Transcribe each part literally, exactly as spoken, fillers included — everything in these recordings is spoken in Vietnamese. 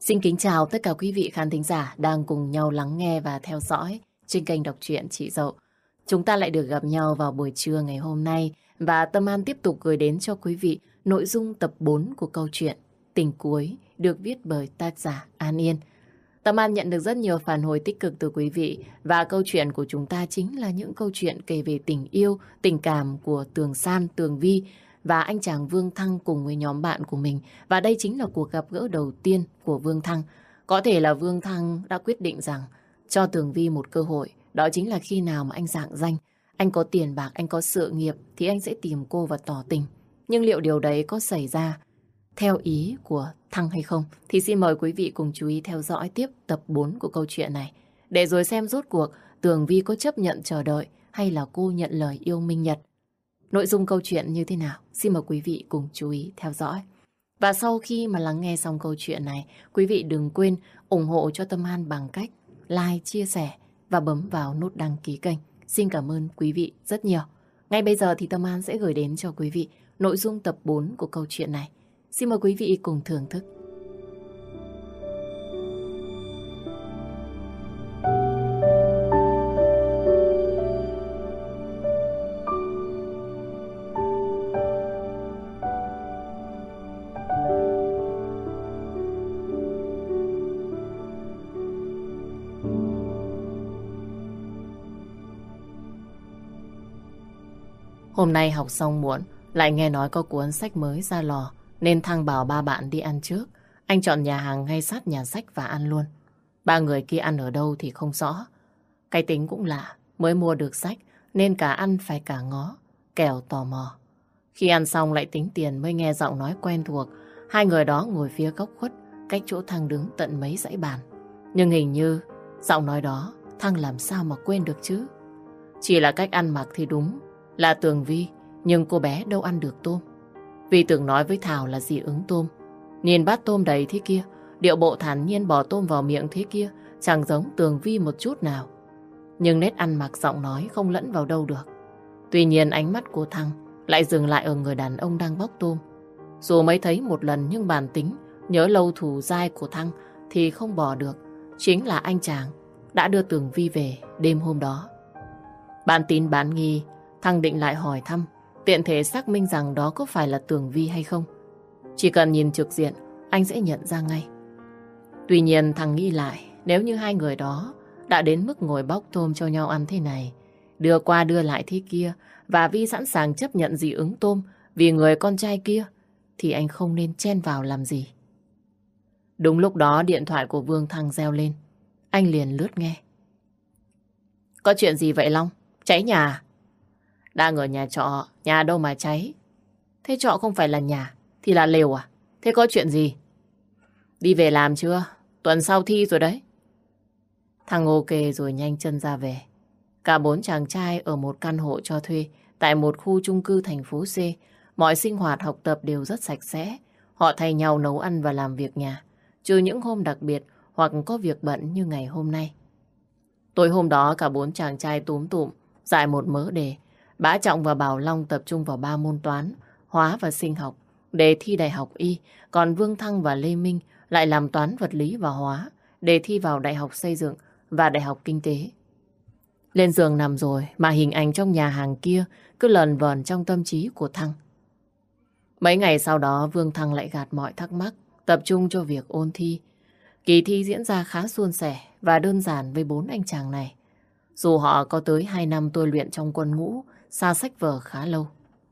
Xin kính chào tất cả quý vị khán thính giả đang cùng nhau lắng nghe và theo dõi trên kênh đọc truyện Chị Dậu. Chúng ta lại được gặp nhau vào buổi trưa ngày hôm nay và Tâm An tiếp tục gửi đến cho quý vị nội dung tập bốn của câu chuyện Tình Cuối được viết bởi tác giả An Yên. Tâm An nhận được rất nhiều phản hồi tích cực từ quý vị và câu chuyện của chúng ta chính là những câu chuyện kể về tình yêu, tình cảm của Tường San, Tường Vi và anh chàng Vương Thăng cùng với nhóm bạn của mình. Và đây chính là cuộc gặp gỡ đầu tiên của Vương Thăng. Có thể là Vương Thăng đã quyết định rằng cho Tường Vi một cơ hội. Đó chính là khi nào mà anh rạng danh, anh có tiền bạc, anh có sự nghiệp thì anh sẽ tìm cô và tỏ tình. Nhưng liệu điều đấy có xảy ra theo ý của Thăng hay không? Thì xin mời quý vị cùng chú ý theo dõi tiếp tập bốn của câu chuyện này. Để rồi xem rốt cuộc Tường Vi có chấp nhận chờ đợi hay là cô nhận lời yêu Minh Nhật. Nội dung câu chuyện như thế nào? Xin mời quý vị cùng chú ý theo dõi. Và sau khi mà lắng nghe xong câu chuyện này, quý vị đừng quên ủng hộ cho Tâm An bằng cách like, chia sẻ và bấm vào nút đăng ký kênh. Xin cảm ơn quý vị rất nhiều. Ngay bây giờ thì Tâm An sẽ gửi đến cho quý vị nội dung tập bốn của câu chuyện này. Xin mời quý vị cùng thưởng thức. Hôm nay học xong muộn, lại nghe nói có cuốn sách mới ra lò, nên Thăng bảo ba bạn đi ăn trước. Anh chọn nhà hàng ngay sát nhà sách và ăn luôn. Ba người kia ăn ở đâu thì không rõ. Cái tính cũng lạ, mới mua được sách, nên cả ăn phải cả ngó, kẻo tò mò. Khi ăn xong lại tính tiền mới nghe giọng nói quen thuộc. Hai người đó ngồi phía góc khuất, cách chỗ Thăng đứng tận mấy dãy bàn. Nhưng hình như giọng nói đó Thăng làm sao mà quên được chứ. Chỉ là cách ăn mặc thì đúng là Tường Vi, nhưng cô bé đâu ăn được tôm. Vi từng nói với Thảo là dị ứng tôm. Nhìn bát tôm đầy thế kia, điệu bộ thản nhiên bỏ tôm vào miệng thế kia, chẳng giống Tường Vi một chút nào. Nhưng nét ăn mặc, giọng nói không lẫn vào đâu được. Tuy nhiên ánh mắt của Thăng lại dừng lại ở người đàn ông đang bóc tôm. Dù mới thấy một lần nhưng bản tính nhớ lâu thù dai của Thăng thì không bỏ được. Chính là anh chàng đã đưa Tường Vi về đêm hôm đó. Bán tín bán nghi, Thăng định lại hỏi thăm, tiện thể xác minh rằng đó có phải là Tường Vi hay không. Chỉ cần nhìn trực diện, anh sẽ nhận ra ngay. Tuy nhiên Thăng nghĩ lại, nếu như hai người đó đã đến mức ngồi bóc tôm cho nhau ăn thế này, đưa qua đưa lại thế kia, và Vi sẵn sàng chấp nhận dị ứng tôm vì người con trai kia, thì anh không nên chen vào làm gì. Đúng lúc đó điện thoại của Vương Thăng reo lên. Anh liền lướt nghe. Có chuyện gì vậy Long? Cháy nhà à? Đang ở nhà trọ, nhà đâu mà cháy. Thế trọ không phải là nhà, thì là lều à? Thế có chuyện gì? Đi về làm chưa? Tuần sau thi rồi đấy. Thằng ok rồi nhanh chân ra về. Cả bốn chàng trai ở một căn hộ cho thuê tại một khu chung cư thành phố C. Mọi sinh hoạt học tập đều rất sạch sẽ. Họ thay nhau nấu ăn và làm việc nhà, trừ những hôm đặc biệt hoặc có việc bận như ngày hôm nay. Tối hôm đó cả bốn chàng trai túm tụm giải một mớ đề. Bá Trọng và Bảo Long tập trung vào ba môn toán, hóa và sinh học để thi đại học y, còn Vương Thăng và Lê Minh lại làm toán vật lý và hóa để thi vào đại học xây dựng và đại học kinh tế. Lên giường nằm rồi mà hình ảnh trong nhà hàng kia cứ lờn vờn trong tâm trí của Thăng. Mấy ngày sau đó Vương Thăng lại gạt mọi thắc mắc, tập trung cho việc ôn thi. Kỳ thi diễn ra khá suôn sẻ và đơn giản với bốn anh chàng này. Dù họ có tới hai năm tôi luyện trong quân ngũ, xa sách vở khá lâu.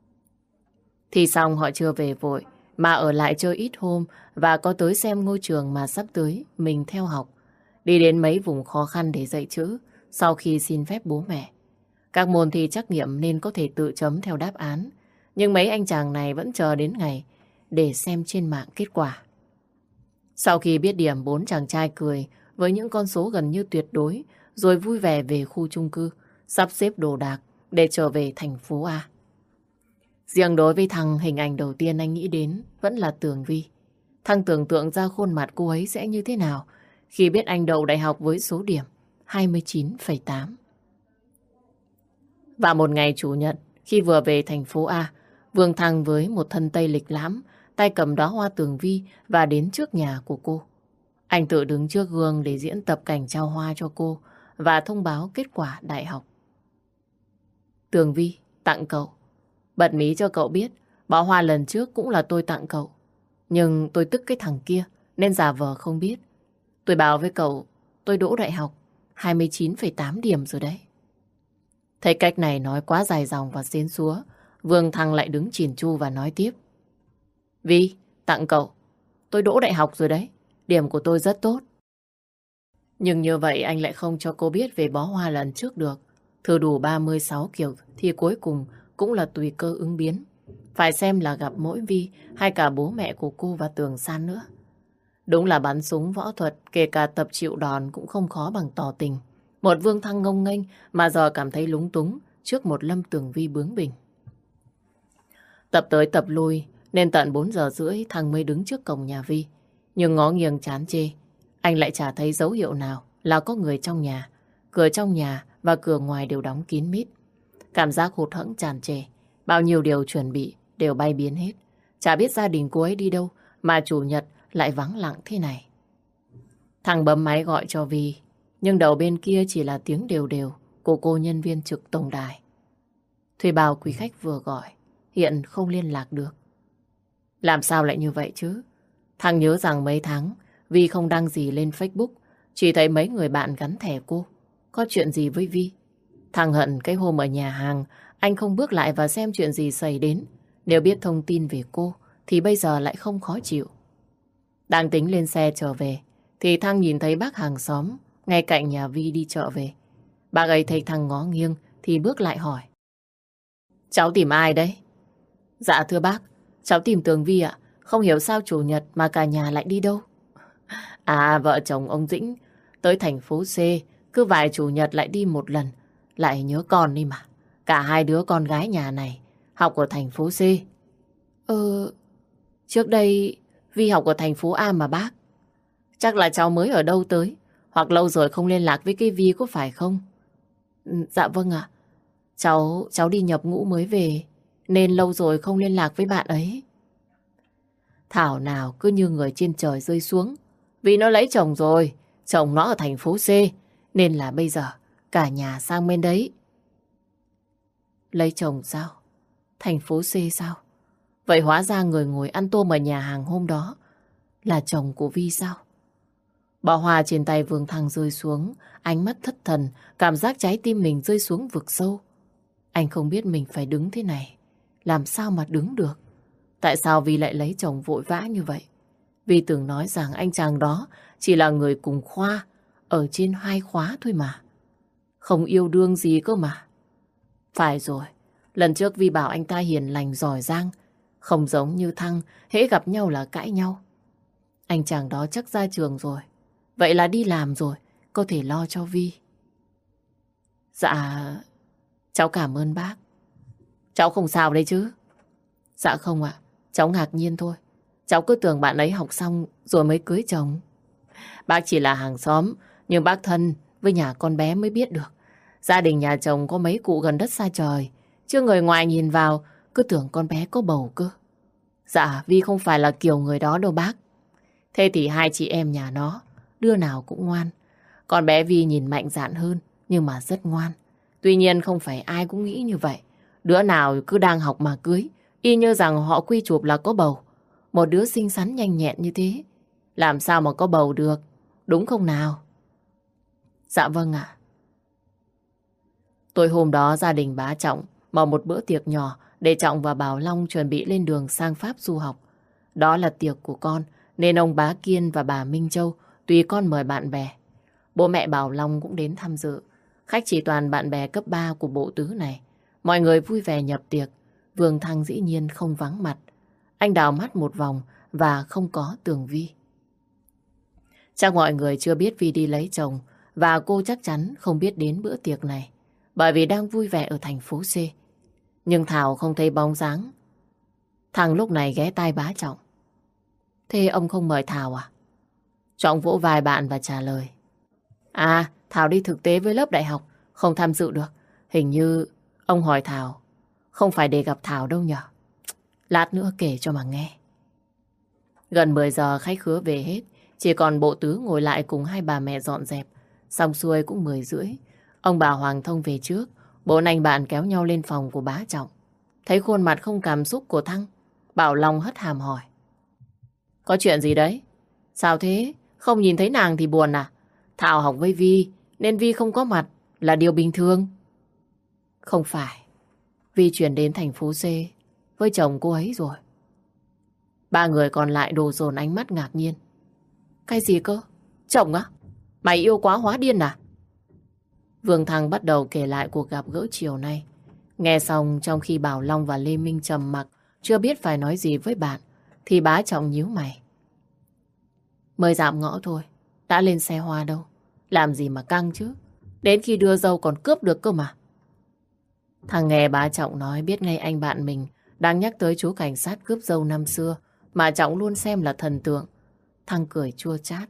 Thì xong họ chưa về vội, mà ở lại chơi ít hôm và có tới xem ngôi trường mà sắp tới mình theo học. Đi đến mấy vùng khó khăn để dạy chữ sau khi xin phép bố mẹ. Các môn thi trắc nghiệm nên có thể tự chấm theo đáp án. Nhưng mấy anh chàng này vẫn chờ đến ngày để xem trên mạng kết quả. Sau khi biết điểm, bốn chàng trai cười với những con số gần như tuyệt đối, rồi vui vẻ về khu chung cư, sắp xếp đồ đạc để trở về thành phố A. Riêng đối với Thăng, hình ảnh đầu tiên anh nghĩ đến vẫn là Tường Vi. Thăng tưởng tượng ra khuôn mặt cô ấy sẽ như thế nào khi biết anh đậu đại học với số điểm hai mươi chín phẩy tám. Và một ngày Chủ nhật, khi vừa về thành phố A, Vương Thăng với một thân tây lịch lãm, tay cầm đóa hoa Tường Vi và đến trước nhà của cô. Anh tự đứng trước gương để diễn tập cảnh trao hoa cho cô và thông báo kết quả đại học. Tường Vi, tặng cậu. Bật mí cho cậu biết, bó hoa lần trước cũng là tôi tặng cậu. Nhưng tôi tức cái thằng kia, nên giả vờ không biết. Tôi báo với cậu, tôi đỗ đại học, hai mươi chín phẩy tám điểm rồi đấy. Thấy cách này nói quá dài dòng và xến xúa, Vương Thăng lại đứng chỉn chu và nói tiếp. Vi, tặng cậu. Tôi đỗ đại học rồi đấy, điểm của tôi rất tốt. Nhưng như vậy anh lại không cho cô biết về bó hoa lần trước được. Thử đủ ba mươi sáu kiểu thì cuối cùng cũng là tùy cơ ứng biến. Phải xem là gặp mỗi Vi hay cả bố mẹ của cô và Tường San nữa. Đúng là bắn súng võ thuật, kể cả tập chịu đòn cũng không khó bằng tỏ tình. Một Vương Thăng ngông nghênh mà giờ cảm thấy lúng túng trước một Lâm Tường Vi bướng bỉnh. Tập tới tập lui nên tận bốn giờ rưỡi Thăng mới đứng trước cổng nhà Vi. Nhưng ngó nghiêng chán chê, anh lại chả thấy dấu hiệu nào là có người trong nhà. Cửa trong nhà và cửa ngoài đều đóng kín mít. Cảm giác hụt hẫng tràn trề, bao nhiêu điều chuẩn bị đều bay biến hết. Chả biết gia đình cô ấy đi đâu mà chủ nhật lại vắng lặng thế này. Thằng bấm máy gọi cho Vi, nhưng đầu bên kia chỉ là tiếng đều đều của cô nhân viên trực tổng đài. Thuê bao quý khách vừa gọi, hiện không liên lạc được. Làm sao lại như vậy chứ? Thằng nhớ rằng mấy tháng Vi không đăng gì lên Facebook, chỉ thấy mấy người bạn gắn thẻ cô. Có chuyện gì với Vi? Thằng hận cái hôm ở nhà hàng anh không bước lại và xem chuyện gì xảy đến. Nếu biết thông tin về cô thì bây giờ lại không khó chịu. Đang tính lên xe trở về thì Thăng nhìn thấy bác hàng xóm ngay cạnh nhà Vi đi chợ về. Bác ấy thấy Thăng ngó nghiêng thì bước lại hỏi. Cháu tìm ai đấy? Dạ thưa bác, cháu tìm Tường Vi ạ. Không hiểu sao chủ nhật mà cả nhà lại đi đâu. À, vợ chồng ông Dĩnh tới thành phố C, cứ vài chủ nhật lại đi một lần. Lại nhớ con đi mà. Cả hai đứa con gái nhà này học ở thành phố C. Ờ, trước đây Vi học ở thành phố A mà bác. Chắc là cháu mới ở đâu tới, hoặc lâu rồi không liên lạc với cái Vi có phải không? Dạ vâng ạ. Cháu, cháu đi nhập ngũ mới về, nên lâu rồi không liên lạc với bạn ấy. Thảo nào cứ như người trên trời rơi xuống. Vì nó lấy chồng rồi, chồng nó ở thành phố C, nên là bây giờ cả nhà sang bên đấy. Lấy chồng sao? Thành phố C sao? Vậy hóa ra người ngồi ăn tôm ở nhà hàng hôm đó là chồng của Vi sao? Bó hoa trên tay Vương Thăng rơi xuống, ánh mắt thất thần, cảm giác trái tim mình rơi xuống vực sâu. Anh không biết mình phải đứng thế này, làm sao mà đứng được? Tại sao Vi lại lấy chồng vội vã như vậy? Vi tưởng nói rằng anh chàng đó chỉ là người cùng khoa, ở trên hai khóa thôi mà. Không yêu đương gì cơ mà. Phải rồi, lần trước Vi bảo anh ta hiền lành giỏi giang, không giống như Thăng, hễ gặp nhau là cãi nhau. Anh chàng đó chắc ra trường rồi, vậy là đi làm rồi, có thể lo cho Vi. Dạ, cháu cảm ơn bác. Cháu không sao đấy chứ? Dạ không ạ, cháu ngạc nhiên thôi. Cháu cứ tưởng bạn ấy học xong rồi mới cưới chồng. Bác chỉ là hàng xóm, nhưng bác thân với nhà con bé mới biết được. Gia đình nhà chồng có mấy cụ gần đất xa trời, chứ người ngoài nhìn vào cứ tưởng con bé có bầu cơ. Dạ, Vi không phải là kiểu người đó đâu bác. Thế thì hai chị em nhà nó, đứa nào cũng ngoan. Con bé Vi nhìn mạnh dạn hơn, nhưng mà rất ngoan. Tuy nhiên không phải ai cũng nghĩ như vậy. Đứa nào cứ đang học mà cưới, y như rằng họ quy chụp là có bầu. Một đứa xinh xắn nhanh nhẹn như thế, làm sao mà có bầu được, đúng không nào? Dạ vâng ạ. Tối hôm đó gia đình bá Trọng mở một bữa tiệc nhỏ để Trọng và Bảo Long chuẩn bị lên đường sang Pháp du học. Đó là tiệc của con, nên ông bá Kiên và bà Minh Châu tùy con mời bạn bè. Bố mẹ Bảo Long cũng đến tham dự. Khách chỉ toàn bạn bè cấp ba của bộ tứ này. Mọi người vui vẻ nhập tiệc. Vương Thăng dĩ nhiên không vắng mặt. Anh đào mắt một vòng và không có Tường Vi. Chắc mọi người chưa biết Vi đi lấy chồng, và cô chắc chắn không biết đến bữa tiệc này, bởi vì đang vui vẻ ở thành phố C. Nhưng Thảo không thấy bóng dáng. Thằng lúc này ghé tai bá Trọng. Thế ông không mời Thảo à? Trọng vỗ vai bạn và trả lời. À, Thảo đi thực tế với lớp đại học, không tham dự được. Hình như ông hỏi Thảo, không phải để gặp Thảo đâu nhở? Lát nữa kể cho mà nghe. Gần mười giờ khách khứa về hết, chỉ còn bộ Tứ ngồi lại cùng hai bà mẹ dọn dẹp. Xong xuôi cũng mười rưỡi. Ông bà Hoàng Thông về trước. Bốn anh bạn kéo nhau lên phòng của bá Trọng. Thấy khuôn mặt không cảm xúc của Thăng, Bảo Long hất hàm hỏi. Có chuyện gì đấy? Sao thế? Không nhìn thấy nàng thì buồn à? Thảo học với Vi, nên Vi không có mặt là điều bình thường. Không phải. Vi chuyển đến thành phố C với chồng cô ấy rồi. Ba người còn lại đổ dồn ánh mắt ngạc nhiên. Cái gì cơ? Chồng á? Mày yêu quá hóa điên à? Vương Thăng bắt đầu kể lại cuộc gặp gỡ chiều nay. Nghe xong, trong khi Bảo Long và Lê Minh trầm mặc, chưa biết phải nói gì với bạn, thì bá Trọng nhíu mày. Mới dạm ngõ thôi, đã lên xe hoa đâu. Làm gì mà căng chứ? Đến khi đưa dâu còn cướp được cơ mà. Thằng nghe bá Trọng nói biết ngay anh bạn mình đang nhắc tới chú cảnh sát cướp dâu năm xưa mà Trọng luôn xem là thần tượng. Thằng cười chua chát.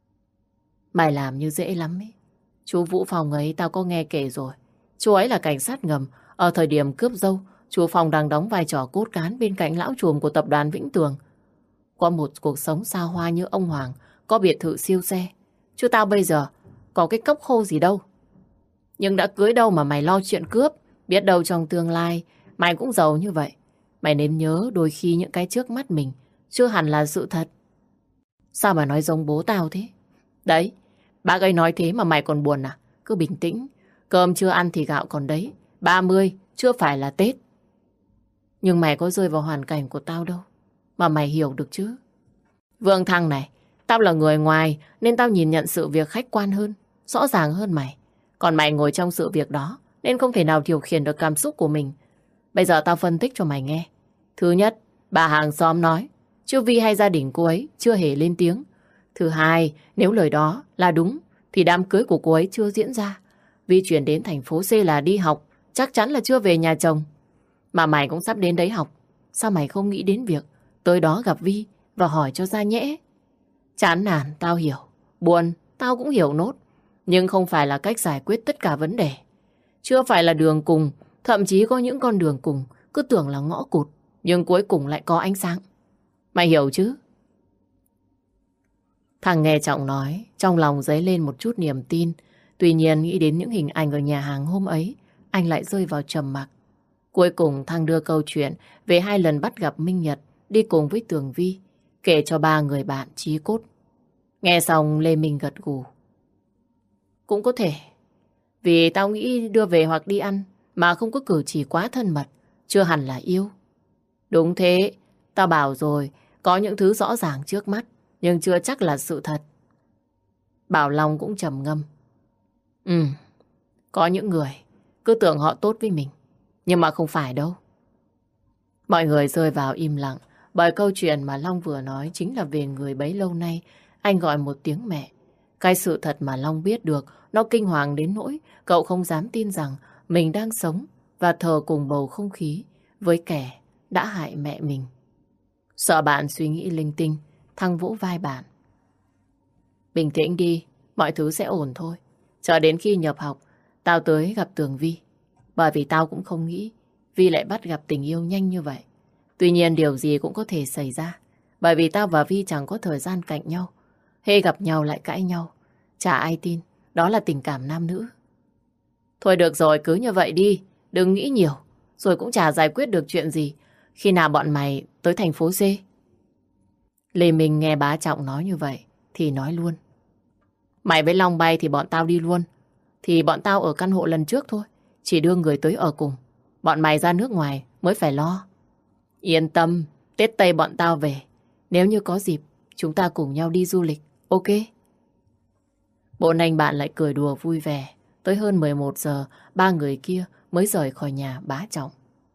Mày làm như dễ lắm ấy. Chú Vũ Phòng ấy tao có nghe kể rồi. Chú ấy là cảnh sát ngầm. Ở thời điểm cướp dâu, chú Phòng đang đóng vai trò cốt cán bên cạnh lão trùm của tập đoàn Vĩnh Tường. Có một cuộc sống xa hoa như ông Hoàng, có biệt thự siêu xe. Chứ tao bây giờ có cái cốc khô gì đâu. Nhưng đã cưới đâu mà mày lo chuyện cướp. Biết đâu trong tương lai mày cũng giàu như vậy. Mày nên nhớ đôi khi những cái trước mắt mình chưa hẳn là sự thật. Sao mà nói giống bố tao thế? Đấy, bác ấy nói thế mà mày còn buồn à? Cứ bình tĩnh. Cơm chưa ăn thì gạo còn đấy. Ba mươi chưa phải là Tết. Nhưng mày có rơi vào hoàn cảnh của tao đâu mà mày hiểu được chứ. Vương Thăng này, tao là người ngoài nên tao nhìn nhận sự việc khách quan hơn, rõ ràng hơn mày. Còn mày ngồi trong sự việc đó nên không thể nào điều khiển được cảm xúc của mình. Bây giờ tao phân tích cho mày nghe. Thứ nhất, bà hàng xóm nói chứ Vi hay gia đình cô ấy chưa hề lên tiếng. Thứ hai, nếu lời đó là đúng thì đám cưới của cô ấy chưa diễn ra. Vi chuyển đến thành phố C là đi học, chắc chắn là chưa về nhà chồng. Mà mày cũng sắp đến đấy học. Sao mày không nghĩ đến việc tới đó gặp Vi và hỏi cho ra nhẽ? Chán nản, tao hiểu. Buồn, tao cũng hiểu nốt. Nhưng không phải là cách giải quyết tất cả vấn đề. Chưa phải là đường cùng, thậm chí có những con đường cùng cứ tưởng là ngõ cụt, nhưng cuối cùng lại có ánh sáng. Mày hiểu chứ? Thằng nghe Trọng nói, trong lòng dấy lên một chút niềm tin. Tuy nhiên nghĩ đến những hình ảnh ở nhà hàng hôm ấy, anh lại rơi vào trầm mặc. Cuối cùng Thăng đưa câu chuyện về hai lần bắt gặp Minh Nhật đi cùng với Tường Vi, kể cho ba người bạn chí cốt. Nghe xong Lê Minh gật gù. Cũng có thể. Vì tao nghĩ đưa về hoặc đi ăn mà không có cử chỉ quá thân mật, chưa hẳn là yêu. Đúng thế, tao bảo rồi, có những thứ rõ ràng trước mắt, nhưng chưa chắc là sự thật. Bảo Long cũng trầm ngâm. Ừ, có những người cứ tưởng họ tốt với mình, nhưng mà không phải đâu. Mọi người rơi vào im lặng, bởi câu chuyện mà Long vừa nói chính là về người bấy lâu nay anh gọi một tiếng mẹ. Cái sự thật mà Long biết được nó kinh hoàng đến nỗi cậu không dám tin rằng mình đang sống và thờ cùng bầu không khí với kẻ đã hại mẹ mình. Sợ bạn suy nghĩ linh tinh, Thăng vỗ vai bạn. Bình tĩnh đi, mọi thứ sẽ ổn thôi. Chờ đến khi nhập học, tao tới gặp Tường Vi. Bởi vì tao cũng không nghĩ Vi lại bắt gặp tình yêu nhanh như vậy. Tuy nhiên điều gì cũng có thể xảy ra. Bởi vì tao và Vi chẳng có thời gian cạnh nhau. Hễ gặp nhau lại cãi nhau. Chả ai tin, đó là tình cảm nam nữ. Thôi được rồi, cứ như vậy đi. Đừng nghĩ nhiều. Rồi cũng chả giải quyết được chuyện gì. Khi nào bọn mày tới thành phố C? Lê Minh nghe bá Trọng nói như vậy thì nói luôn. Mày với Long bay thì bọn tao đi luôn. Thì bọn tao ở căn hộ lần trước thôi. Chỉ đưa người tới ở cùng. Bọn mày ra nước ngoài mới phải lo. Yên tâm, Tết Tây bọn tao về. Nếu như có dịp, chúng ta cùng nhau đi du lịch. Ok? Bọn anh bạn lại cười đùa vui vẻ. Tới hơn mười một giờ, ba người kia mới rời khỏi nhà bá Trọng.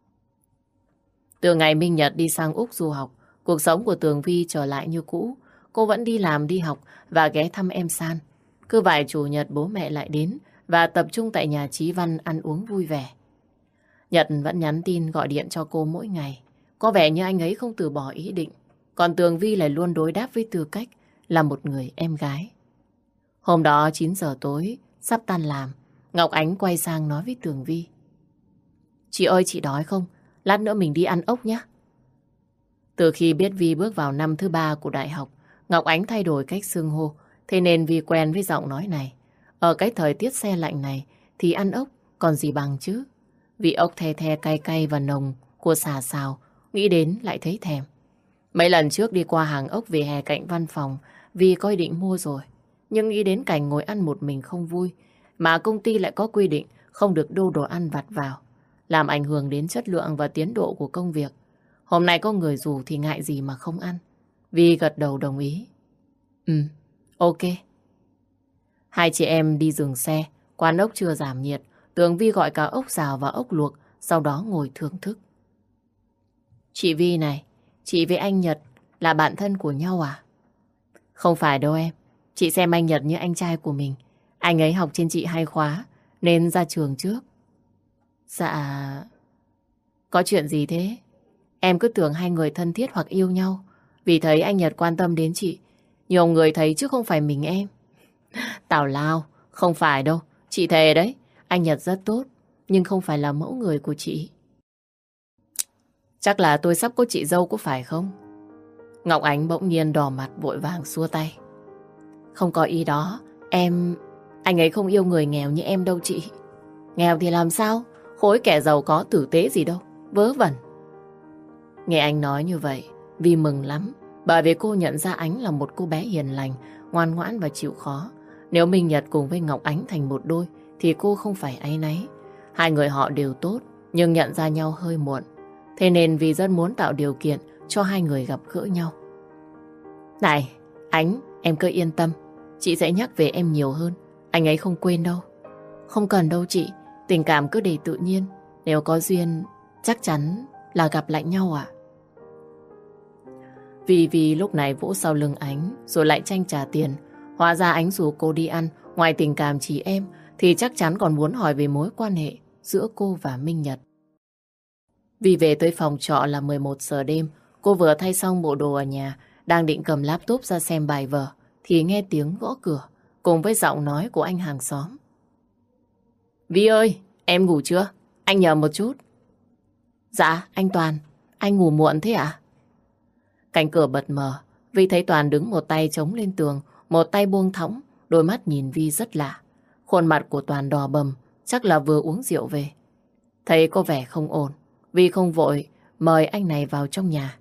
Từ ngày Minh Nhật đi sang Úc du học, cuộc sống của Tường Vi trở lại như cũ. Cô vẫn đi làm, đi học và ghé thăm em San. Cứ vài chủ nhật bố mẹ lại đến và tập trung tại nhà Chí Văn ăn uống vui vẻ. Nhật vẫn nhắn tin gọi điện cho cô mỗi ngày. Có vẻ như anh ấy không từ bỏ ý định. Còn Tường Vi lại luôn đối đáp với tư cách là một người em gái. Hôm đó chín giờ tối, sắp tan làm, Ngọc Ánh quay sang nói với Tường Vi. Chị ơi, chị đói không? Lát nữa mình đi ăn ốc nhé. Từ khi biết Vi bước vào năm thứ ba của đại học, Ngọc Ánh thay đổi cách xưng hô, thế nên Vi quen với giọng nói này. Ở cái thời tiết se lạnh này thì ăn ốc còn gì bằng chứ. Vị ốc the the cay cay và nồng của xà xào, nghĩ đến lại thấy thèm. Mấy lần trước đi qua hàng ốc về hè cạnh văn phòng, Vi có ý định mua rồi. Nhưng nghĩ đến cảnh ngồi ăn một mình không vui, mà công ty lại có quy định không được đô đồ ăn vặt vào, làm ảnh hưởng đến chất lượng và tiến độ của công việc. Hôm nay có người rủ thì ngại gì mà không ăn. Vi gật đầu đồng ý. Ừ, ok. Hai chị em đi dừng xe, quán ốc chưa giảm nhiệt. Tường Vi gọi cả ốc xào và ốc luộc, sau đó ngồi thưởng thức. Chị Vi này, chị với anh Nhật là bạn thân của nhau à? Không phải đâu em. Chị xem anh Nhật như anh trai của mình. Anh ấy học trên chị hai khóa, nên ra trường trước. Dạ... Có chuyện gì thế? Em cứ tưởng hai người thân thiết hoặc yêu nhau, vì thấy anh Nhật quan tâm đến chị. Nhiều người thấy chứ không phải mình em. Tào lao, không phải đâu. Chị thề đấy, anh Nhật rất tốt, nhưng không phải là mẫu người của chị. Chắc là tôi sắp có chị dâu có phải không? Ngọc Ánh bỗng nhiên đỏ mặt vội vàng xua tay. Không có ý đó, em... Anh ấy không yêu người nghèo như em đâu chị. Nghèo thì làm sao? Khối kẻ giàu có tử tế gì đâu, vớ vẩn. Nghe anh nói như vậy, Vi mừng lắm, bởi vì cô nhận ra Ánh là một cô bé hiền lành, ngoan ngoãn và chịu khó. Nếu Minh Nhật cùng với Ngọc Ánh thành một đôi, thì cô không phải áy náy. Hai người họ đều tốt, nhưng nhận ra nhau hơi muộn. Thế nên Vi rất muốn tạo điều kiện cho hai người gặp gỡ nhau. Này, Ánh, em cứ yên tâm. Chị sẽ nhắc về em nhiều hơn. Anh ấy không quên đâu. Không cần đâu chị, tình cảm cứ để tự nhiên. Nếu có duyên, chắc chắn là gặp lại nhau ạ. Vì vì lúc này vỗ sau lưng Ánh, rồi lại tranh trả tiền. Hóa ra Ánh rủ cô đi ăn, ngoài tình cảm chị em, thì chắc chắn còn muốn hỏi về mối quan hệ giữa cô và Minh Nhật. Vì về tới phòng trọ là mười một giờ đêm, cô vừa thay xong bộ đồ ở nhà, đang định cầm laptop ra xem bài vở, thì nghe tiếng gõ cửa, cùng với giọng nói của anh hàng xóm. Vi ơi, em ngủ chưa? Anh nhờ một chút. Dạ, anh Toàn, anh ngủ muộn thế ạ? Cánh cửa bật mở, Vi thấy Toàn đứng một tay chống lên tường, một tay buông thõng, đôi mắt nhìn Vi rất lạ. Khuôn mặt của Toàn đỏ bầm, chắc là vừa uống rượu về. Thấy có vẻ không ổn, Vi không vội mời anh này vào trong nhà.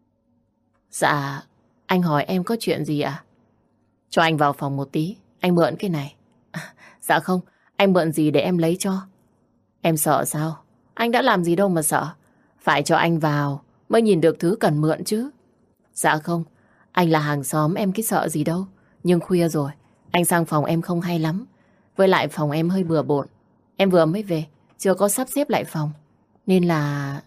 Dạ, anh hỏi em có chuyện gì ạ? Cho anh vào phòng một tí, anh mượn cái này. À, dạ không, anh mượn gì để em lấy cho? Em sợ sao? Anh đã làm gì đâu mà sợ. Phải cho anh vào mới nhìn được thứ cần mượn chứ. Dạ không, anh là hàng xóm em cái sợ gì đâu. Nhưng khuya rồi, anh sang phòng em không hay lắm. Với lại phòng em hơi bừa bộn. Em vừa mới về, chưa có sắp xếp lại phòng. Nên là...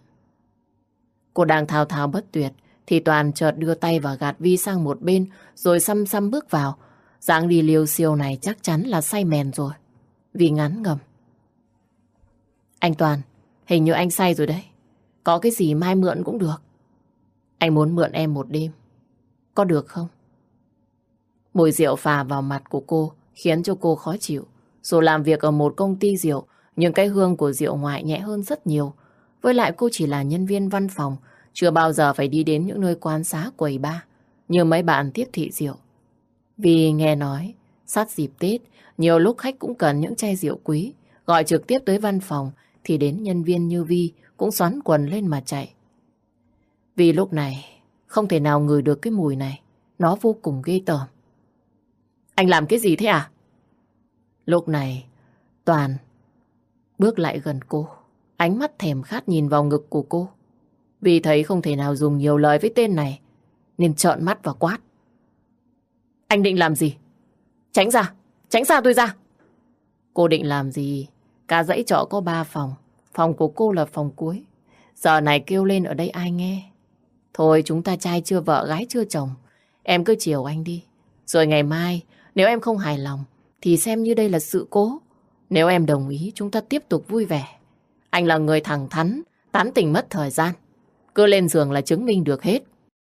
Cô đang thao thao bất tuyệt, thì Toàn chợt đưa tay và gạt Vi sang một bên, rồi xăm xăm bước vào. Dáng đi liêu xiêu này chắc chắn là say mèn rồi. Vi ngán ngầm. Anh Toàn, hình như anh say rồi đấy. Có cái gì mai mượn cũng được. Anh muốn mượn em một đêm. Có được không? Mùi rượu phà vào mặt của cô khiến cho cô khó chịu. Dù làm việc ở một công ty rượu, nhưng cái hương của rượu ngoại nhẹ hơn rất nhiều. Với lại cô chỉ là nhân viên văn phòng, chưa bao giờ phải đi đến những nơi quán xá quầy bar như mấy bạn tiếp thị rượu. Vì nghe nói, sát dịp Tết, nhiều lúc khách cũng cần những chai rượu quý. Gọi trực tiếp tới văn phòng thì đến nhân viên như Vi cũng xoắn quần lên mà chạy. Vì lúc này không thể nào ngửi được cái mùi này. Nó vô cùng ghê tởm. Anh làm cái gì thế à? Lúc này Toàn bước lại gần cô, ánh mắt thèm khát nhìn vào ngực của cô. Vì thấy không thể nào dùng nhiều lời với tên này, nên trợn mắt và quát. Anh định làm gì? Tránh ra, tránh xa tôi ra. Cô định làm gì? Cả dãy trọ có ba phòng, phòng của cô là phòng cuối. Giờ này kêu lên ở đây ai nghe? Thôi chúng ta trai chưa vợ gái chưa chồng, em cứ chiều anh đi. Rồi ngày mai nếu em không hài lòng thì xem như đây là sự cố. Nếu em đồng ý chúng ta tiếp tục vui vẻ. Anh là người thẳng thắn, tán tỉnh mất thời gian. Cứ lên giường là chứng minh được hết.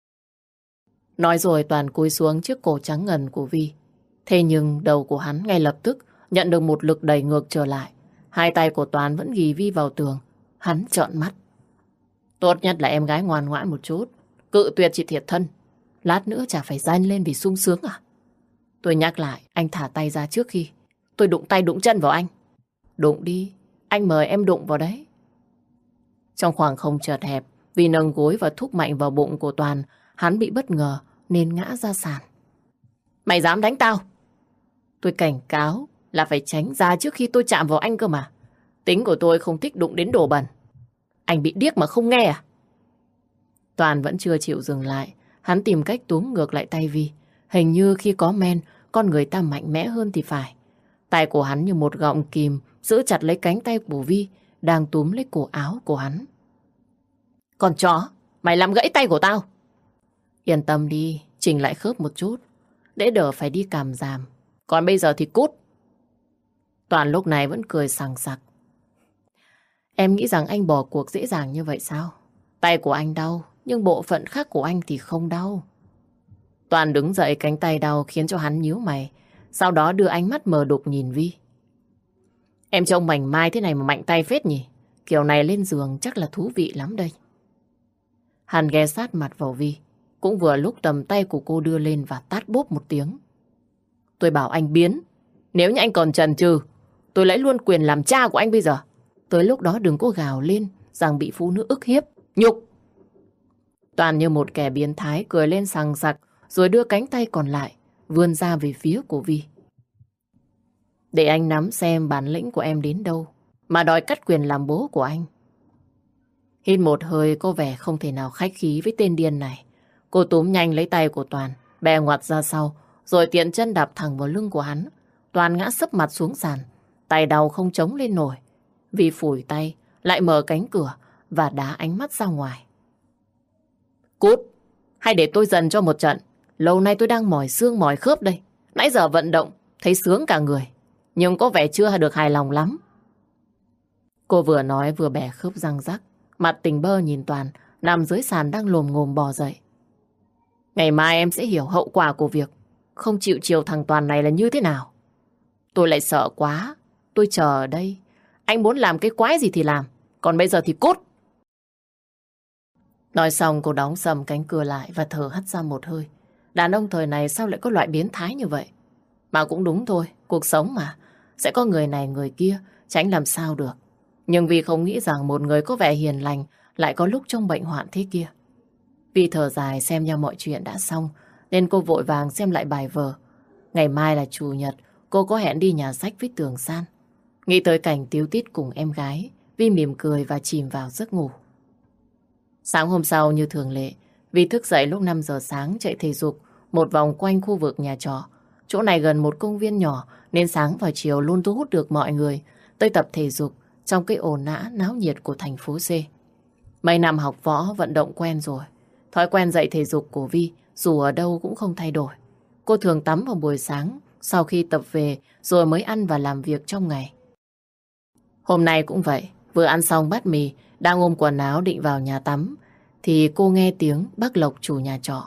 Nói rồi Toàn cúi xuống trước cổ trắng ngần của Vi. Thế nhưng đầu của hắn ngay lập tức nhận được một lực đẩy ngược trở lại. Hai tay của Toàn vẫn ghì Vi vào tường. Hắn trợn mắt. Tốt nhất là em gái ngoan ngoãn một chút, cự tuyệt chị thiệt thân. lát nữa chả phải ranh lên vì sung sướng à? Tôi nhắc lại, anh thả tay ra trước khi tôi đụng tay đụng chân vào anh. Đụng đi, anh mời em đụng vào đấy. Trong khoảng không chật hẹp, vì nâng gối và thúc mạnh vào bụng của Toàn, hắn bị bất ngờ nên ngã ra sàn. Mày dám đánh tao? Tôi cảnh cáo là phải tránh ra trước khi tôi chạm vào anh cơ mà. Tính của tôi không thích đụng đến đồ bẩn. Anh bị điếc mà không nghe à? Toàn vẫn chưa chịu dừng lại. Hắn tìm cách túm ngược lại tay Vi. Hình như khi có men, con người ta mạnh mẽ hơn thì phải. Tay của hắn như một gọng kìm giữ chặt lấy cánh tay của Vi, đang túm lấy cổ áo của hắn. Con chó, mày làm gãy tay của tao. Yên tâm đi, chỉnh lại khớp một chút, để đỡ phải đi càm ràm. Còn bây giờ thì cút. Toàn lúc này vẫn cười sằng sặc. Em nghĩ rằng anh bỏ cuộc dễ dàng như vậy sao? Tay của anh đau, nhưng bộ phận khác của anh thì không đau. Toàn đứng dậy, cánh tay đau khiến cho hắn nhíu mày. Sau đó đưa ánh mắt mờ đục nhìn Vi. Em trông mảnh mai thế này mà mạnh tay phết nhỉ? Kiểu này lên giường chắc là thú vị lắm đây. Hắn ghé sát mặt vào Vi. Cũng vừa lúc tầm tay của cô đưa lên và tát bốp một tiếng. Tôi bảo anh biến. Nếu như anh còn chần chừ, tôi lấy luôn quyền làm cha của anh bây giờ. Tới lúc đó đừng có gào lên rằng bị phụ nữ ức hiếp. Nhục! Toàn như một kẻ biến thái cười lên sằng sặc, rồi đưa cánh tay còn lại vươn ra về phía của Vi. Để anh nắm xem bản lĩnh của em đến đâu mà đòi cắt quyền làm bố của anh. Hít một hơi, có vẻ không thể nào khách khí với tên điên này. Cô túm nhanh lấy tay của Toàn, bè ngoặt ra sau, rồi tiện chân đạp thẳng vào lưng của hắn. Toàn ngã sấp mặt xuống sàn, tay đau không chống lên nổi. Vi phủi tay, lại mở cánh cửa và đá ánh mắt ra ngoài. Cút, hay để tôi dần cho một trận. Lâu nay tôi đang mỏi xương mỏi khớp đây. Nãy giờ vận động, thấy sướng cả người. Nhưng có vẻ chưa được hài lòng lắm. Cô vừa nói vừa bẻ khớp răng rắc. Mặt tỉnh bơ nhìn Toàn, nằm dưới sàn đang lồm ngồm bò dậy. Ngày mai em sẽ hiểu hậu quả của việc không chịu chiều thằng Toàn này là như thế nào. Tôi lại sợ quá. Tôi chờ ở đây. Anh muốn làm cái quái gì thì làm. Còn bây giờ thì cút. Nói xong cô đóng sầm cánh cửa lại và thở hắt ra một hơi. Đàn ông thời này sao lại có loại biến thái như vậy? Mà cũng đúng thôi, cuộc sống mà. Sẽ có người này người kia, tránh làm sao được. Nhưng vì không nghĩ rằng một người có vẻ hiền lành lại có lúc trong bệnh hoạn thế kia. Vì thở dài xem như mọi chuyện đã xong, nên cô vội vàng xem lại bài vở. Ngày mai là chủ nhật, cô có hẹn đi nhà sách với Tường San. Nghĩ tới cảnh tíu tít cùng em gái, Vi mỉm cười và chìm vào giấc ngủ. Sáng hôm sau như thường lệ, Vi thức dậy lúc năm giờ sáng chạy thể dục một vòng quanh khu vực nhà trọ. Chỗ này gần một công viên nhỏ nên sáng và chiều luôn thu hút được mọi người tới tập thể dục trong cái ồn ào náo nhiệt của thành phố C. Mấy năm học võ vận động quen rồi. Thói quen dậy thể dục của Vi dù ở đâu cũng không thay đổi. Cô thường tắm vào buổi sáng sau khi tập về rồi mới ăn và làm việc trong ngày. Hôm nay cũng vậy, vừa ăn xong bát mì, đang ôm quần áo định vào nhà tắm thì cô nghe tiếng bác Lộc chủ nhà trọ.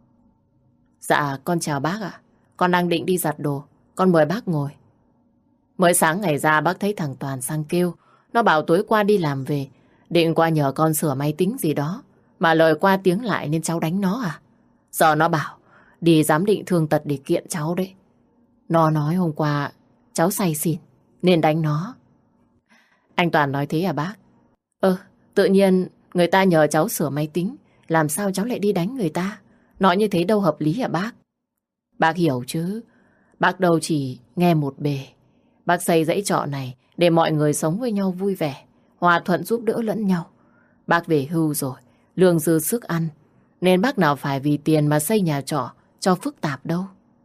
Dạ, con chào bác ạ. Con đang định đi giặt đồ, con mời bác ngồi. Mới sáng ngày ra bác thấy thằng Toàn sang kêu. Nó bảo tối qua đi làm về, định qua nhờ con sửa máy tính gì đó. Mà lời qua tiếng lại nên cháu đánh nó à? Giờ nó bảo đi giám định thương tật để kiện cháu đấy. Nó nói hôm qua cháu say xỉn nên đánh nó. Anh Toàn nói thế à bác? Ơ, tự nhiên người ta nhờ cháu sửa máy tính, làm sao cháu lại đi đánh người ta? Nói như thế đâu hợp lý à bác? Bác hiểu chứ, bác đâu chỉ nghe một bề. Bác xây dãy trọ này để mọi người sống với nhau vui vẻ, hòa thuận giúp đỡ lẫn nhau. Bác về hưu rồi, lương dư sức ăn, nên bác nào phải vì tiền mà xây nhà trọ cho phức tạp đâu.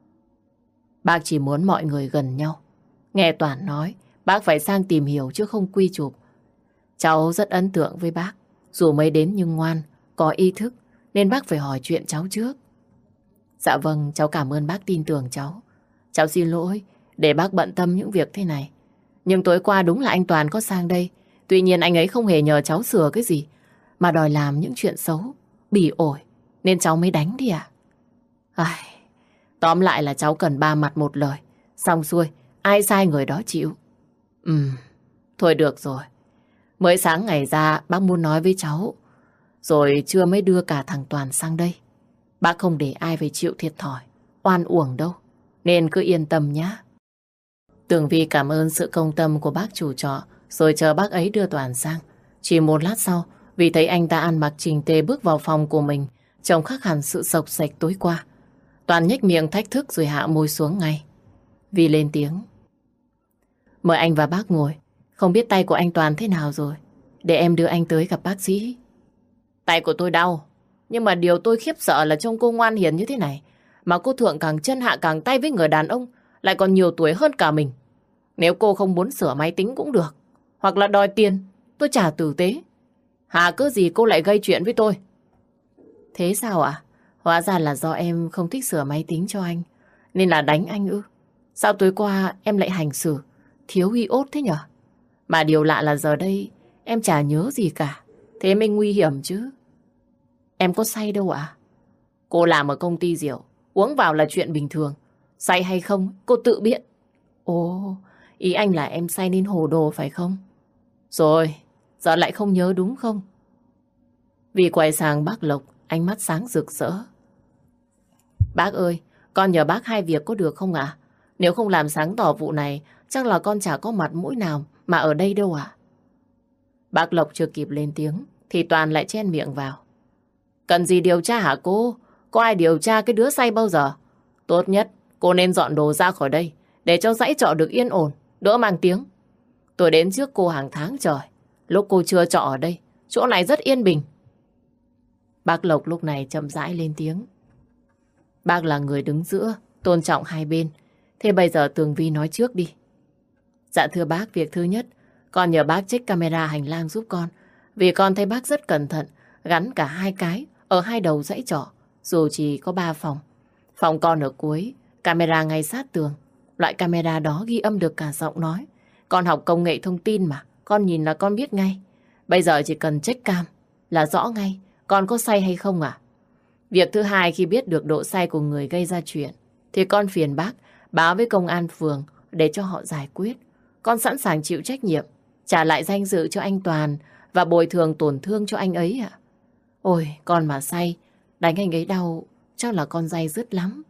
Bác chỉ muốn mọi người gần nhau. Nghe Toàn nói, bác phải sang tìm hiểu chứ không quy chụp. Cháu rất ấn tượng với bác, dù mới đến nhưng ngoan, có ý thức, nên bác phải hỏi chuyện cháu trước. Dạ vâng, cháu cảm ơn bác tin tưởng cháu. Cháu xin lỗi để bác bận tâm những việc thế này. Nhưng tối qua đúng là anh Toàn có sang đây. Tuy nhiên anh ấy không hề nhờ cháu sửa cái gì, mà đòi làm những chuyện xấu, bỉ ổi, nên cháu mới đánh đi à? Ai, tóm lại là cháu cần ba mặt một lời. Xong xuôi, ai sai người đó chịu. Ừm, thôi được rồi. Mới sáng ngày ra bác muốn nói với cháu, rồi trưa mới đưa cả thằng Toàn sang đây. Bác không để ai phải chịu thiệt thòi, oan uổng đâu. Nên cứ yên tâm nhá. Tường Vi cảm ơn sự công tâm của bác chủ trọ, rồi chờ bác ấy đưa Toàn sang. Chỉ một lát sau, vì thấy anh ta ăn mặc chỉnh tề bước vào phòng của mình, trông khác hẳn sự sộc sạch tối qua. Toàn nhếch miệng thách thức rồi hạ môi xuống ngay. Vi lên tiếng. Mời anh và bác ngồi. Không biết tay của anh Toàn thế nào rồi, để em đưa anh tới gặp bác sĩ. Tay của tôi đau, nhưng mà điều tôi khiếp sợ là trông cô ngoan hiền như thế này, mà cô thượng càng chân hạ càng tay với người đàn ông, lại còn nhiều tuổi hơn cả mình. Nếu cô không muốn sửa máy tính cũng được, hoặc là đòi tiền, tôi trả tử tế. Hà cớ gì cô lại gây chuyện với tôi? Thế sao ạ? Hóa ra là do em không thích sửa máy tính cho anh, nên là đánh anh ư? Sao tối qua em lại hành xử thiếu iốt thế nhở? Mà điều lạ là giờ đây em chả nhớ gì cả. Thế mới nguy hiểm chứ. Em có say đâu ạ? Cô làm ở công ty rượu, uống vào là chuyện bình thường. Say hay không, cô tự biết. Ồ, ý anh là em say nên hồ đồ phải không? Rồi, giờ lại không nhớ đúng không? Vì quay sang bác Lộc, ánh mắt sáng rực rỡ. Bác ơi, con nhờ bác hai việc có được không ạ? Nếu không làm sáng tỏ vụ này, chắc là con chả có mặt mũi nào mà ở đây đâu ạ. Bác Lộc chưa kịp lên tiếng, thì Toàn lại chen miệng vào. Cần gì điều tra hả cô? Có ai điều tra cái đứa say bao giờ? Tốt nhất, cô nên dọn đồ ra khỏi đây, để cho dãy trọ được yên ổn, đỡ mang tiếng. Tôi đến trước cô hàng tháng trời, lúc cô chưa trọ ở đây, chỗ này rất yên bình. Bác Lộc lúc này chậm rãi lên tiếng. Bác là người đứng giữa, tôn trọng hai bên. Thế bây giờ Tường Vi nói trước đi. Dạ thưa bác, việc thứ nhất, con nhờ bác check camera hành lang giúp con. Vì con thấy bác rất cẩn thận, gắn cả hai cái ở hai đầu dãy trọ, dù chỉ có ba phòng. Phòng con ở cuối, camera ngay sát tường. Loại camera đó ghi âm được cả giọng nói. Con học công nghệ thông tin mà, con nhìn là con biết ngay. Bây giờ chỉ cần check cam là rõ ngay con có say hay không à. Việc thứ hai, khi biết được độ say của người gây ra chuyện, thì con phiền bác báo với công an phường để cho họ giải quyết. Con sẵn sàng chịu trách nhiệm, trả lại danh dự cho anh Toàn và bồi thường tổn thương cho anh ấy ạ. Ôi, con mà say, đánh anh ấy đau, chắc là con day dứt lắm.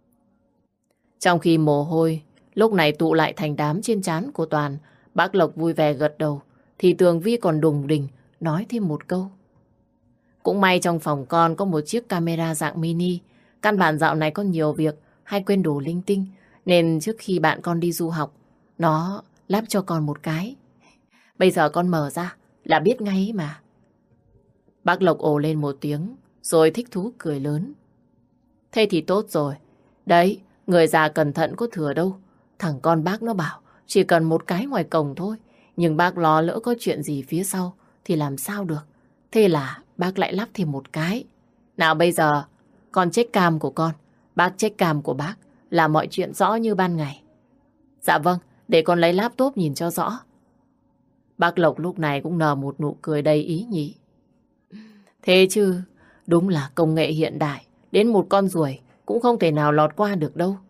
Trong khi mồ hôi lúc này tụ lại thành đám trên trán của Toàn, bác Lộc vui vẻ gật đầu, thì Tường Vi còn đùng đỉnh nói thêm một câu. Cũng may trong phòng con có một chiếc camera dạng mini. Căn bản dạo này có nhiều việc hay quên đồ linh tinh, nên trước khi bạn con đi du học, nó lắp cho con một cái. Bây giờ con mở ra là biết ngay mà. Bác Lộc ồ lên một tiếng, rồi thích thú cười lớn. Thế thì tốt rồi. Đấy, người già cẩn thận có thừa đâu. Thằng con bác nó bảo chỉ cần một cái ngoài cổng thôi. Nhưng bác lo lỡ có chuyện gì phía sau thì làm sao được. Thế là bác lại lắp thêm một cái. Nào bây giờ, con check cam của con, bác check cam của bác, là mọi chuyện rõ như ban ngày. Dạ vâng, để con lấy laptop nhìn cho rõ. Bác Lộc lúc này cũng nở một nụ cười đầy ý nhị. Thế chứ, đúng là công nghệ hiện đại, đến một con ruồi cũng không thể nào lọt qua được đâu.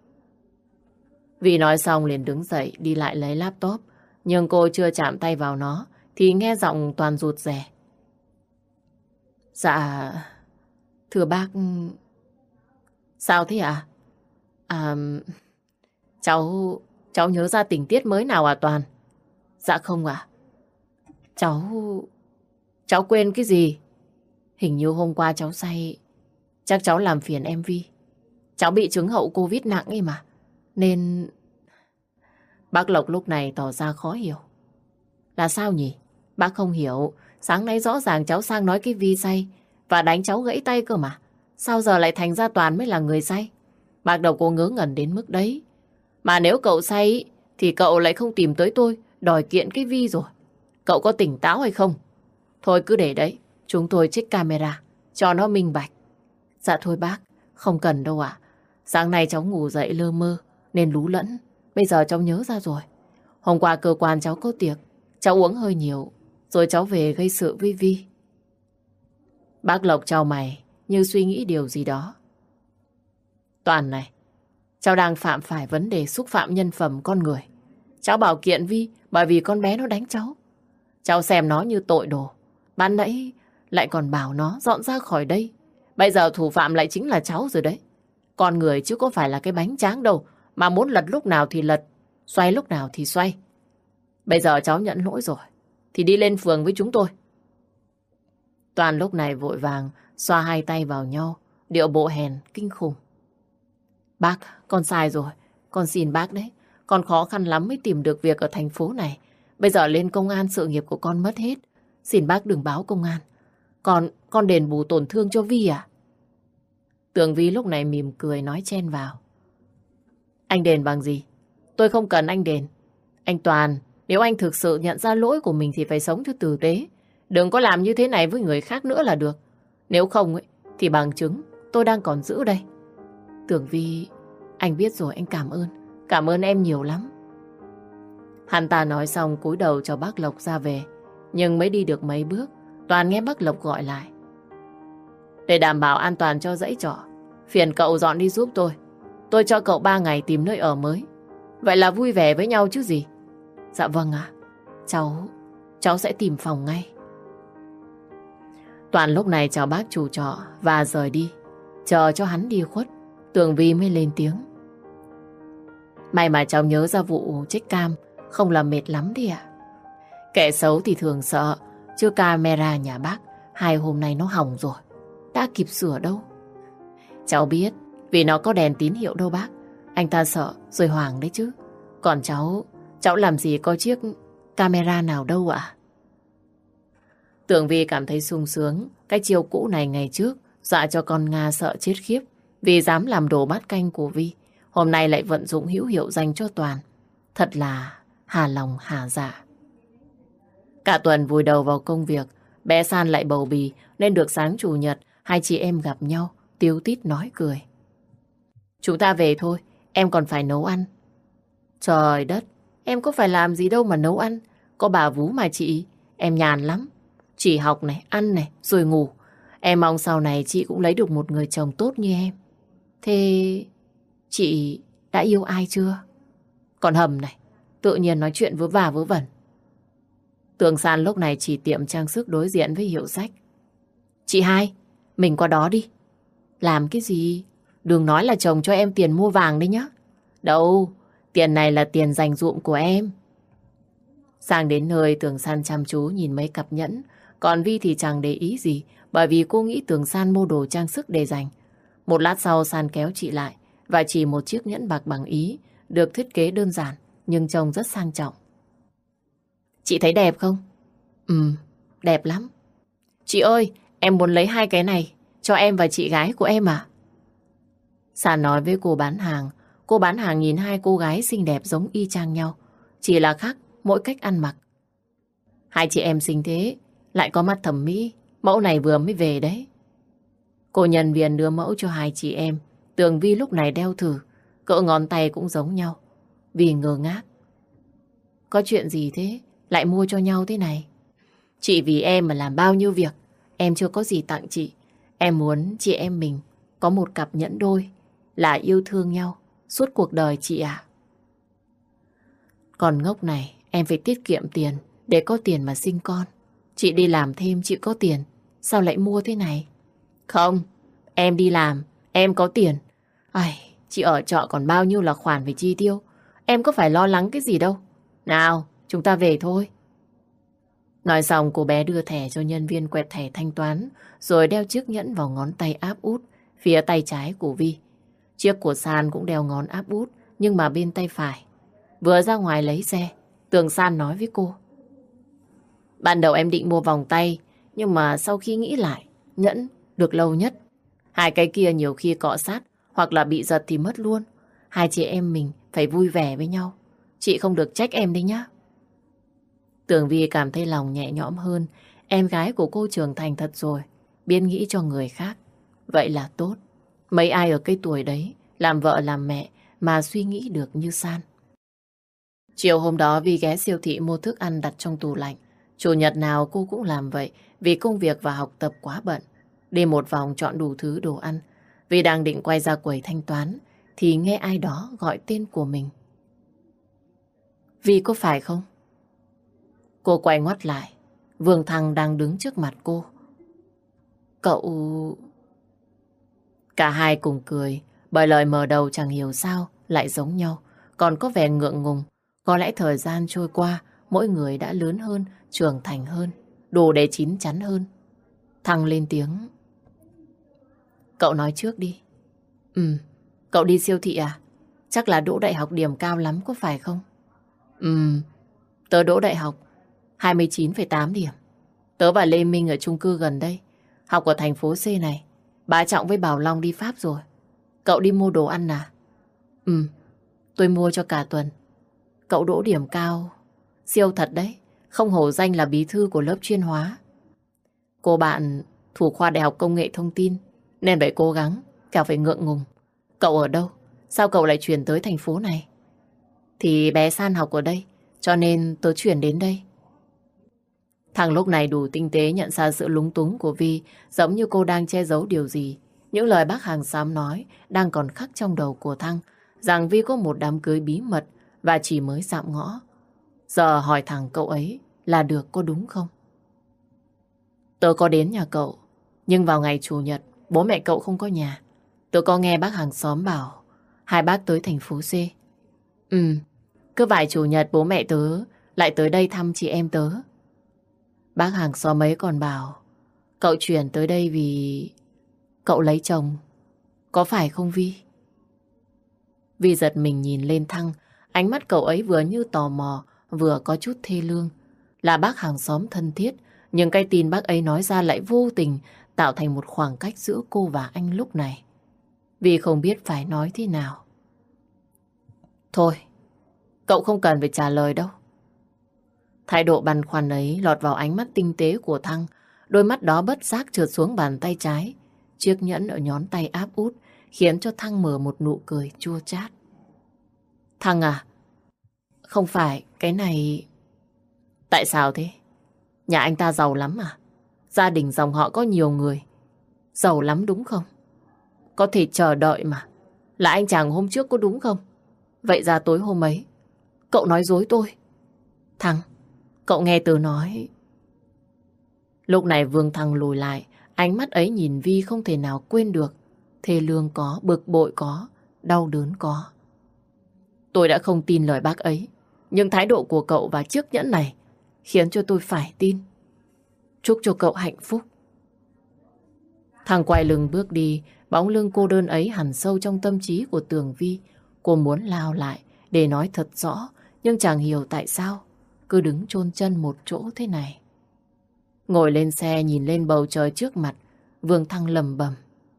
Vì nói xong liền đứng dậy đi lại lấy laptop, nhưng cô chưa chạm tay vào nó thì nghe giọng Toàn rụt rè. Dạ, thưa bác... Sao thế ạ? À, cháu... Cháu nhớ ra tình tiết mới nào à Toàn? Dạ không ạ. Cháu... Cháu quên cái gì? Hình như hôm qua cháu say. Chắc cháu làm phiền em Vi. Cháu bị chứng hậu Covid nặng ấy mà. Nên... Bác Lộc lúc này tỏ ra khó hiểu. Là sao nhỉ? Bác không hiểu. Sáng nay rõ ràng cháu sang nói cái Vi say và đánh cháu gãy tay cơ mà. Sao giờ lại thành ra Toàn mới là người say? Bác đầu cô ngớ ngẩn đến mức đấy. Mà nếu cậu say thì cậu lại không tìm tới tôi đòi kiện cái Vi rồi. Cậu có tỉnh táo hay không? Thôi cứ để đấy, chúng tôi check camera cho nó minh bạch. Dạ thôi bác, không cần đâu ạ. Sáng nay cháu ngủ dậy lơ mơ nên lú lẫn. Bây giờ cháu nhớ ra rồi. Hôm qua cơ quan cháu có tiệc, cháu uống hơi nhiều, rồi cháu về gây sự với Vi. Bác Lộc chau mày như suy nghĩ điều gì đó. Toàn này, cháu đang phạm phải vấn đề xúc phạm nhân phẩm con người. Cháu bảo kiện Vi bởi vì con bé nó đánh cháu. Cháu xem nó như tội đồ. Ban nãy lại còn bảo nó dọn ra khỏi đây. Bây giờ thủ phạm lại chính là cháu rồi đấy. Con người chứ có phải là cái bánh tráng đâu, mà muốn lật lúc nào thì lật, xoay lúc nào thì xoay. Bây giờ cháu nhận lỗi rồi, thì đi lên phường với chúng tôi. Toàn lúc này vội vàng xoa hai tay vào nhau, điệu bộ hèn kinh khủng. Bác, con sai rồi, con xin bác đấy. Con khó khăn lắm mới tìm được việc ở thành phố này. Bây giờ lên công an sự nghiệp của con mất hết. Xin bác đừng báo công an. Con, con đền bù tổn thương cho Vi à? Tường Vi lúc này mỉm cười nói chen vào. Anh đền bằng gì? Tôi không cần anh đền. Anh Toàn, nếu anh thực sự nhận ra lỗi của mình thì phải sống cho tử tế. Đừng có làm như thế này với người khác nữa là được. Nếu không ấy, thì bằng chứng tôi đang còn giữ đây. Tường Vi, anh biết rồi, anh cảm ơn. Cảm ơn em nhiều lắm. Hắn ta nói xong cúi đầu cho bác Lộc ra về. Nhưng mới đi được mấy bước, Toàn nghe bác Lộc gọi lại. Để đảm bảo an toàn cho dãy trọ, phiền cậu dọn đi giúp tôi. Tôi cho cậu ba ngày tìm nơi ở mới. Vậy là vui vẻ với nhau chứ gì. Dạ vâng ạ. Cháu, cháu sẽ tìm phòng ngay. Toàn lúc này chào bác chủ trọ và rời đi. Chờ cho hắn đi khuất, Tường Vi mới lên tiếng. May mà cháu nhớ ra vụ check cam, không là mệt lắm đi ạ. Kẻ xấu thì thường sợ, chứ camera nhà bác hai hôm nay nó hỏng rồi, đã kịp sửa đâu. Cháu biết, vì nó có đèn tín hiệu đâu bác. Anh ta sợ rồi hoảng đấy chứ. Còn cháu, cháu làm gì có chiếc camera nào đâu ạ? Tường Vi cảm thấy sung sướng. Cái chiêu cũ này ngày trước dọa cho con Nga sợ chết khiếp vì dám làm đồ bát canh của Vi. Hôm nay lại vận dụng hữu hiệu dành cho Toàn. Thật là hà lòng hà dạ. Cả tuần vùi đầu vào công việc, bé San lại bầu bì nên được sáng chủ nhật hai chị em gặp nhau, tíu tít nói cười. Chúng ta về thôi, em còn phải nấu ăn. Trời đất, em có phải làm gì đâu mà nấu ăn. Có bà vú mà chị, em nhàn lắm. Chỉ học này, ăn này, rồi ngủ. Em mong sau này chị cũng lấy được một người chồng tốt như em. Thế chị đã yêu ai chưa? Còn Hầm này, tự nhiên nói chuyện vớ vả vớ vẩn. Tường San lúc này chỉ tiệm trang sức đối diện với hiệu sách. Chị hai, mình qua đó đi. Làm cái gì? Đừng nói là chồng cho em tiền mua vàng đấy nhá. Đâu, tiền này là tiền dành dụm của em. Sang đến nơi, Tường San chăm chú nhìn mấy cặp nhẫn. Còn Vi thì chẳng để ý gì, bởi vì cô nghĩ Tường San mua đồ trang sức để dành. Một lát sau San kéo chị lại và chỉ một chiếc nhẫn bạc bằng Ý, được thiết kế đơn giản nhưng trông rất sang trọng. Chị thấy đẹp không? Ừ, đẹp lắm. Chị ơi, em muốn lấy hai cái này cho em và chị gái của em à? San nói với cô bán hàng. Cô bán hàng nhìn hai cô gái xinh đẹp giống y chang nhau, chỉ là khác mỗi cách ăn mặc. Hai chị em xinh thế, lại có mắt thẩm mỹ. Mẫu này vừa mới về đấy. Cô nhân viên đưa mẫu cho hai chị em. Tường Vi lúc này đeo thử, cỡ ngón tay cũng giống nhau. Vi ngơ ngác. Có chuyện gì thế? Lại mua cho nhau thế này? Chị vì em mà làm bao nhiêu việc. Em chưa có gì tặng chị. Em muốn chị em mình có một cặp nhẫn đôi, là yêu thương nhau suốt cuộc đời chị à. Còn ngốc này, em phải tiết kiệm tiền để có tiền mà sinh con. Chị đi làm thêm chị có tiền, sao lại mua thế này? Không, em đi làm, em có tiền. Ai, chị ở trọ còn bao nhiêu là khoản phải chi tiêu. Em có phải lo lắng cái gì đâu. Nào, chúng ta về thôi. Nói xong cô bé đưa thẻ cho nhân viên quẹt thẻ thanh toán, rồi đeo chiếc nhẫn vào ngón tay áp út phía tay trái của Vi. Chiếc của San cũng đeo ngón áp út, nhưng mà bên tay phải. Vừa ra ngoài lấy xe, Tường San nói với cô. Ban đầu em định mua vòng tay, nhưng mà sau khi nghĩ lại, nhẫn được lâu nhất. Hai cái kia nhiều khi cọ sát, hoặc là bị giật thì mất luôn. Hai chị em mình phải vui vẻ với nhau. Chị không được trách em đấy nhá. Tường Vi cảm thấy lòng nhẹ nhõm hơn. Em gái của cô trưởng thành thật rồi, biết nghĩ cho người khác. Vậy là tốt. Mấy ai ở cái tuổi đấy, làm vợ làm mẹ mà suy nghĩ được như San. Chiều hôm đó Vi ghé siêu thị mua thức ăn đặt trong tủ lạnh. Chủ nhật nào cô cũng làm vậy vì công việc và học tập quá bận. Đi một vòng chọn đủ thứ đồ ăn. Vi đang định quay ra quầy thanh toán thì nghe ai đó gọi tên của mình. Vi có phải không? Cô quay ngoắt lại. Vương Thăng đang đứng trước mặt cô. Cậu... Cả hai cùng cười, bởi lời mở đầu chẳng hiểu sao lại giống nhau, còn có vẻ ngượng ngùng. Có lẽ thời gian trôi qua, mỗi người đã lớn hơn, trưởng thành hơn, đủ để chín chắn hơn. Thăng lên tiếng. Cậu nói trước đi. Ừ, cậu đi siêu thị à? Chắc là đỗ đại học điểm cao lắm có phải không? Ừ, tớ đỗ đại học hai mươi chín phẩy tám điểm. Tớ và Lê Minh ở chung cư gần đây, học ở thành phố C này. Bà Trọng với Bảo Long đi Pháp rồi. Cậu đi mua đồ ăn à? Ừ, tôi mua cho cả tuần. Cậu đỗ điểm cao, siêu thật đấy. Không hổ danh là bí thư của lớp chuyên hóa. Cô bạn thủ khoa Đại học Công nghệ Thông tin, nên phải cố gắng, kẻo phải ngượng ngùng. Cậu ở đâu? Sao cậu lại chuyển tới thành phố này? Thì bé San học ở đây, cho nên tớ chuyển đến đây. Thằng lúc này đủ tinh tế nhận ra sự lúng túng của Vi, giống như cô đang che giấu điều gì. Những lời bác hàng xóm nói đang còn khắc trong đầu của Thăng, rằng Vi có một đám cưới bí mật và chỉ mới dạm ngõ. Giờ hỏi thằng cậu ấy là được có đúng không? Tớ có đến nhà cậu, nhưng vào ngày Chủ nhật, bố mẹ cậu không có nhà. Tớ có nghe bác hàng xóm bảo hai bác tới thành phố C. Ừ, cứ vài Chủ nhật bố mẹ tớ lại tới đây thăm chị em tớ. Bác hàng xóm ấy còn bảo cậu chuyển tới đây vì cậu lấy chồng. Có phải không Vi? Vi giật mình nhìn lên Thăng, ánh mắt cậu ấy vừa như tò mò, vừa có chút thê lương. Là bác hàng xóm thân thiết, nhưng cái tin bác ấy nói ra lại vô tình tạo thành một khoảng cách giữa cô và anh lúc này. Vi không biết phải nói thế nào. Thôi, cậu không cần phải trả lời đâu. Thái độ băn khoăn ấy lọt vào ánh mắt tinh tế của Thăng. Đôi mắt đó bất giác trượt xuống bàn tay trái. Chiếc nhẫn ở nhón tay áp út khiến cho Thăng mở một nụ cười chua chát. Thăng à, không phải cái này... Tại sao thế? Nhà anh ta giàu lắm à? Gia đình dòng họ có nhiều người. Giàu lắm đúng không? Có thể chờ đợi mà. Là anh chàng hôm trước có đúng không? Vậy ra tối hôm ấy cậu nói dối tôi. Thăng, cậu nghe tớ nói. Lúc này Vương Thăng lùi lại, ánh mắt ấy nhìn Vi không thể nào quên được. Thê lương có, bực bội có, đau đớn có. Tôi đã không tin lời bác ấy, nhưng thái độ của cậu và chiếc nhẫn này khiến cho tôi phải tin. Chúc cho cậu hạnh phúc. Thằng quay lưng bước đi, bóng lưng cô đơn ấy hằn sâu trong tâm trí của Tường Vi. Cô muốn lao lại để nói thật rõ, nhưng chẳng hiểu tại sao cứ đứng chôn chân một chỗ thế này. Ngồi lên xe nhìn lên bầu trời trước mặt, Vương Thăng lầm bầm.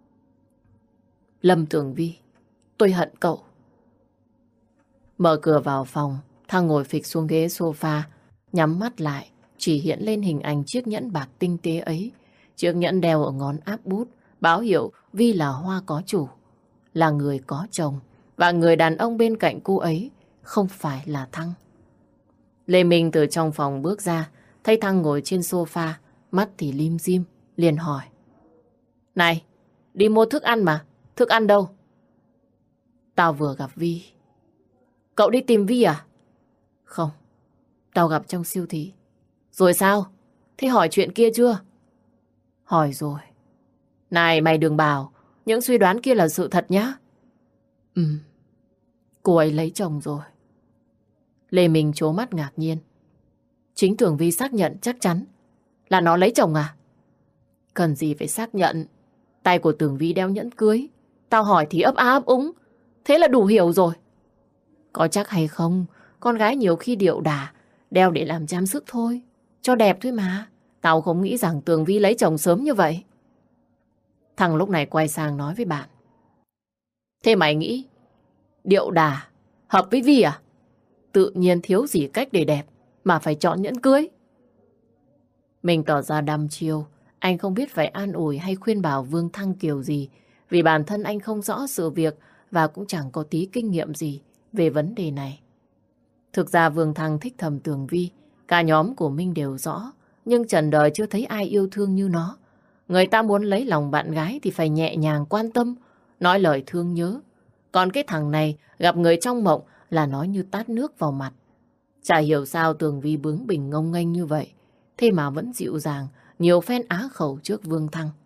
Lâm Tường Vi, tôi hận cậu. Mở cửa vào phòng, Thăng ngồi phịch xuống ghế sofa, nhắm mắt lại, chỉ hiện lên hình ảnh chiếc nhẫn bạc tinh tế ấy. Chiếc nhẫn đeo ở ngón áp út, báo hiệu Vi là hoa có chủ, là người có chồng, và người đàn ông bên cạnh cô ấy không phải là Thăng. Lê Minh từ trong phòng bước ra, thấy Thăng ngồi trên sofa, mắt thì lim dim, liền hỏi. Này, đi mua thức ăn mà, thức ăn đâu? Tao vừa gặp Vi. Cậu đi tìm Vi à? Không, tao gặp trong siêu thị. Rồi sao? Thế hỏi chuyện kia chưa? Hỏi rồi. Này mày đừng bảo những suy đoán kia là sự thật nhá. Ừ, cô ấy lấy chồng rồi. Lê Minh trố mắt ngạc nhiên. Chính Tường Vi xác nhận chắc chắn là nó lấy chồng à? Cần gì phải xác nhận. Tay của Tường Vi đeo nhẫn cưới. Tao hỏi thì ấp á ấp úng. Thế là đủ hiểu rồi. Có chắc hay không, con gái nhiều khi điệu đà, đeo để làm trang sức thôi, cho đẹp thôi mà. Tao không nghĩ rằng Tường Vi lấy chồng sớm như vậy. Thằng lúc này quay sang nói với bạn. Thế mày nghĩ điệu đà hợp với Vi à? Tự nhiên thiếu gì cách để đẹp mà phải chọn nhẫn cưới. Mình tỏ ra đăm chiêu. Anh không biết phải an ủi hay khuyên bảo Vương Thăng kiểu gì, vì bản thân anh không rõ sự việc và cũng chẳng có tí kinh nghiệm gì về vấn đề này. Thực ra Vương Thăng thích thầm Tường Vi, cả nhóm của Minh đều rõ, nhưng trần đời chưa thấy ai yêu thương như nó. Người ta muốn lấy lòng bạn gái thì phải nhẹ nhàng quan tâm, nói lời thương nhớ. Còn cái thằng này gặp người trong mộng là nói như tát nước vào mặt. Chả hiểu sao Tường Vi bướng bỉnh ngông nghênh như vậy, thế mà vẫn dịu dàng, nhiều phen á khẩu trước Vương Thăng.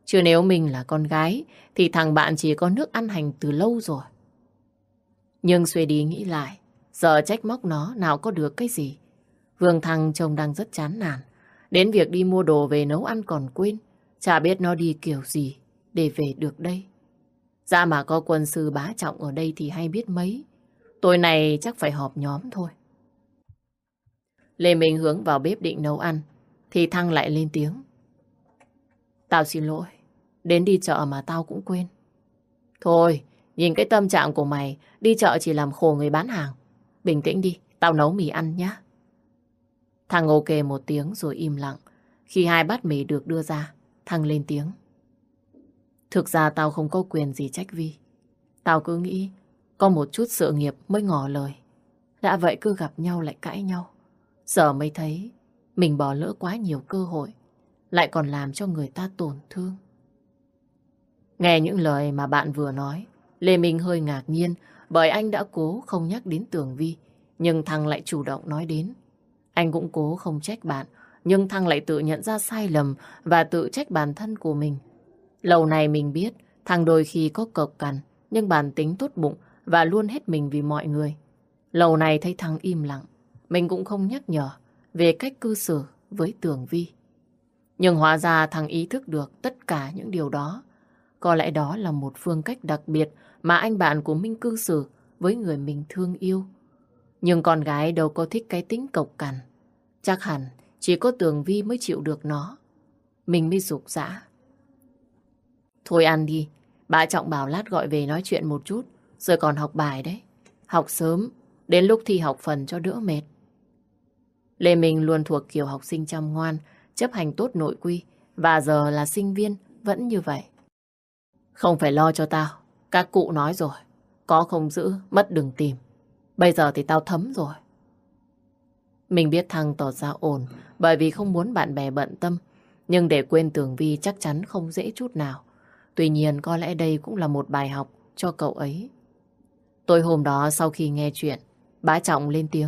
Chứ nếu mình là con gái thì thằng bạn chỉ có nước ăn hành từ lâu rồi. Nhưng suy đi nghĩ lại, giờ trách móc nó nào có được cái gì. Vương Thăng trông đang rất chán nản. Đến việc đi mua đồ về nấu ăn còn quên. Chả biết nó đi kiểu gì để về được đây. Dạ mà có quân sư bá trọng ở đây thì hay biết mấy. Tối nay chắc phải họp nhóm thôi. Lê Minh hướng vào bếp định nấu ăn thì Thăng lại lên tiếng. Tao xin lỗi. Đến đi chợ mà tao cũng quên. Thôi, nhìn cái tâm trạng của mày, đi chợ chỉ làm khổ người bán hàng. Bình tĩnh đi, tao nấu mì ăn nhá. Thằng ok một tiếng rồi im lặng. Khi hai bát mì được đưa ra, Thằng lên tiếng. Thực ra tao không có quyền gì trách Vi. Tao cứ nghĩ có một chút sự nghiệp mới ngỏ lời. Đã vậy cứ gặp nhau lại cãi nhau. Giờ mới thấy mình bỏ lỡ quá nhiều cơ hội, lại còn làm cho người ta tổn thương. Nghe những lời mà bạn vừa nói, Lê Minh hơi ngạc nhiên bởi anh đã cố không nhắc đến Tường Vi, nhưng Thăng lại chủ động nói đến. Anh cũng cố không trách bạn, nhưng Thăng lại tự nhận ra sai lầm và tự trách bản thân của mình. Lâu nay mình biết Thăng đôi khi có cộc cằn, nhưng bản tính tốt bụng và luôn hết mình vì mọi người. Lâu nay thấy Thăng im lặng, mình cũng không nhắc nhở về cách cư xử với Tường Vi. Nhưng hóa ra Thăng ý thức được tất cả những điều đó. Có lẽ đó là một phương cách đặc biệt mà anh bạn của mình cư xử với người mình thương yêu. Nhưng con gái đâu có thích cái tính cộc cằn. Chắc hẳn chỉ có Tường Vi mới chịu được nó. Mình mới rục rã. Thôi ăn đi, bà Trọng bảo lát gọi về nói chuyện một chút, rồi còn học bài đấy. Học sớm, đến lúc thi học phần cho đỡ mệt. Lê Minh luôn thuộc kiểu học sinh chăm ngoan, chấp hành tốt nội quy, và giờ là sinh viên vẫn như vậy. Không phải lo cho tao, các cụ nói rồi, có không giữ, mất đừng tìm. Bây giờ thì tao thấm rồi. Mình biết Thăng tỏ ra ổn bởi vì không muốn bạn bè bận tâm, nhưng để quên Tường Vi chắc chắn không dễ chút nào. Tuy nhiên có lẽ đây cũng là một bài học cho cậu ấy. Tối hôm đó sau khi nghe chuyện, bá Trọng lên tiếng.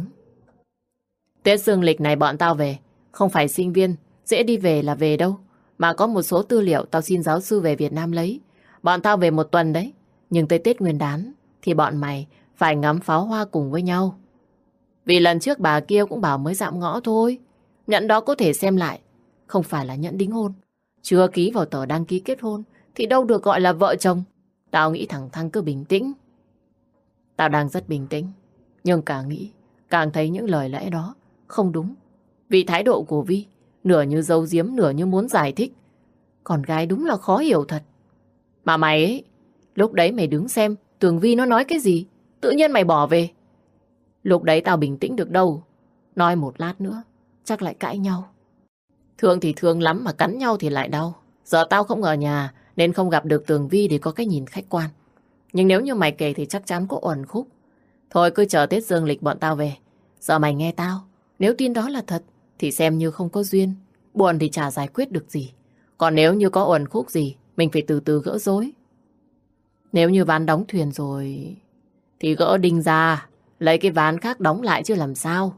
Tết dương lịch này bọn tao về, không phải sinh viên, dễ đi về là về đâu. Mà có một số tư liệu tao xin giáo sư về Việt Nam lấy. Bọn tao về một tuần đấy, nhưng tới Tết Nguyên đán thì bọn mày phải ngắm pháo hoa cùng với nhau. Vì lần trước bà kia cũng bảo mới dạm ngõ thôi. Nhẫn đó có thể xem lại, không phải là nhẫn đính hôn. Chưa ký vào tờ đăng ký kết hôn thì đâu được gọi là vợ chồng. Tao nghĩ thằng Thăng cứ bình tĩnh. Tao đang rất bình tĩnh, nhưng càng nghĩ càng thấy những lời lẽ đó không đúng. Vì thái độ của Vi nửa như giấu giếm, nửa như muốn giải thích. Con gái đúng là khó hiểu thật. Mà mày ấy, lúc đấy mày đứng xem Tường Vi nó nói cái gì, tự nhiên mày bỏ về. Lúc đấy tao bình tĩnh được đâu. Nói một lát nữa chắc lại cãi nhau. Thương thì thương lắm mà cắn nhau thì lại đau. Giờ tao không ở nhà nên không gặp được Tường Vi để có cái nhìn khách quan. Nhưng nếu như mày kể thì chắc chắn có uẩn khúc. Thôi cứ chờ Tết dương lịch bọn tao về. Giờ mày nghe tao, nếu tin đó là thật thì xem như không có duyên. Buồn thì chả giải quyết được gì. Còn nếu như có uẩn khúc gì, mình phải từ từ gỡ rối. Nếu như ván đóng thuyền rồi thì gỡ đinh ra, lấy cái ván khác đóng lại chứ làm sao.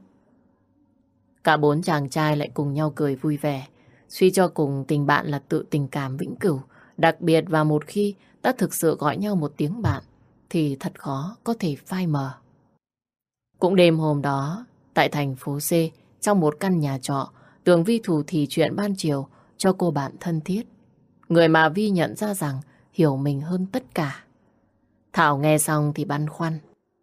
Cả bốn chàng trai lại cùng nhau cười vui vẻ. Suy cho cùng tình bạn là tự tình cảm vĩnh cửu. Đặc biệt và một khi đã thực sự gọi nhau một tiếng bạn thì thật khó có thể phai mờ. Cũng đêm hôm đó, tại thành phố C, trong một căn nhà trọ, Tường Vi thủ thì chuyện ban chiều cho cô bạn thân thiết. Người mà Vi nhận ra rằng hiểu mình hơn tất cả. Thảo nghe xong thì băn khoăn.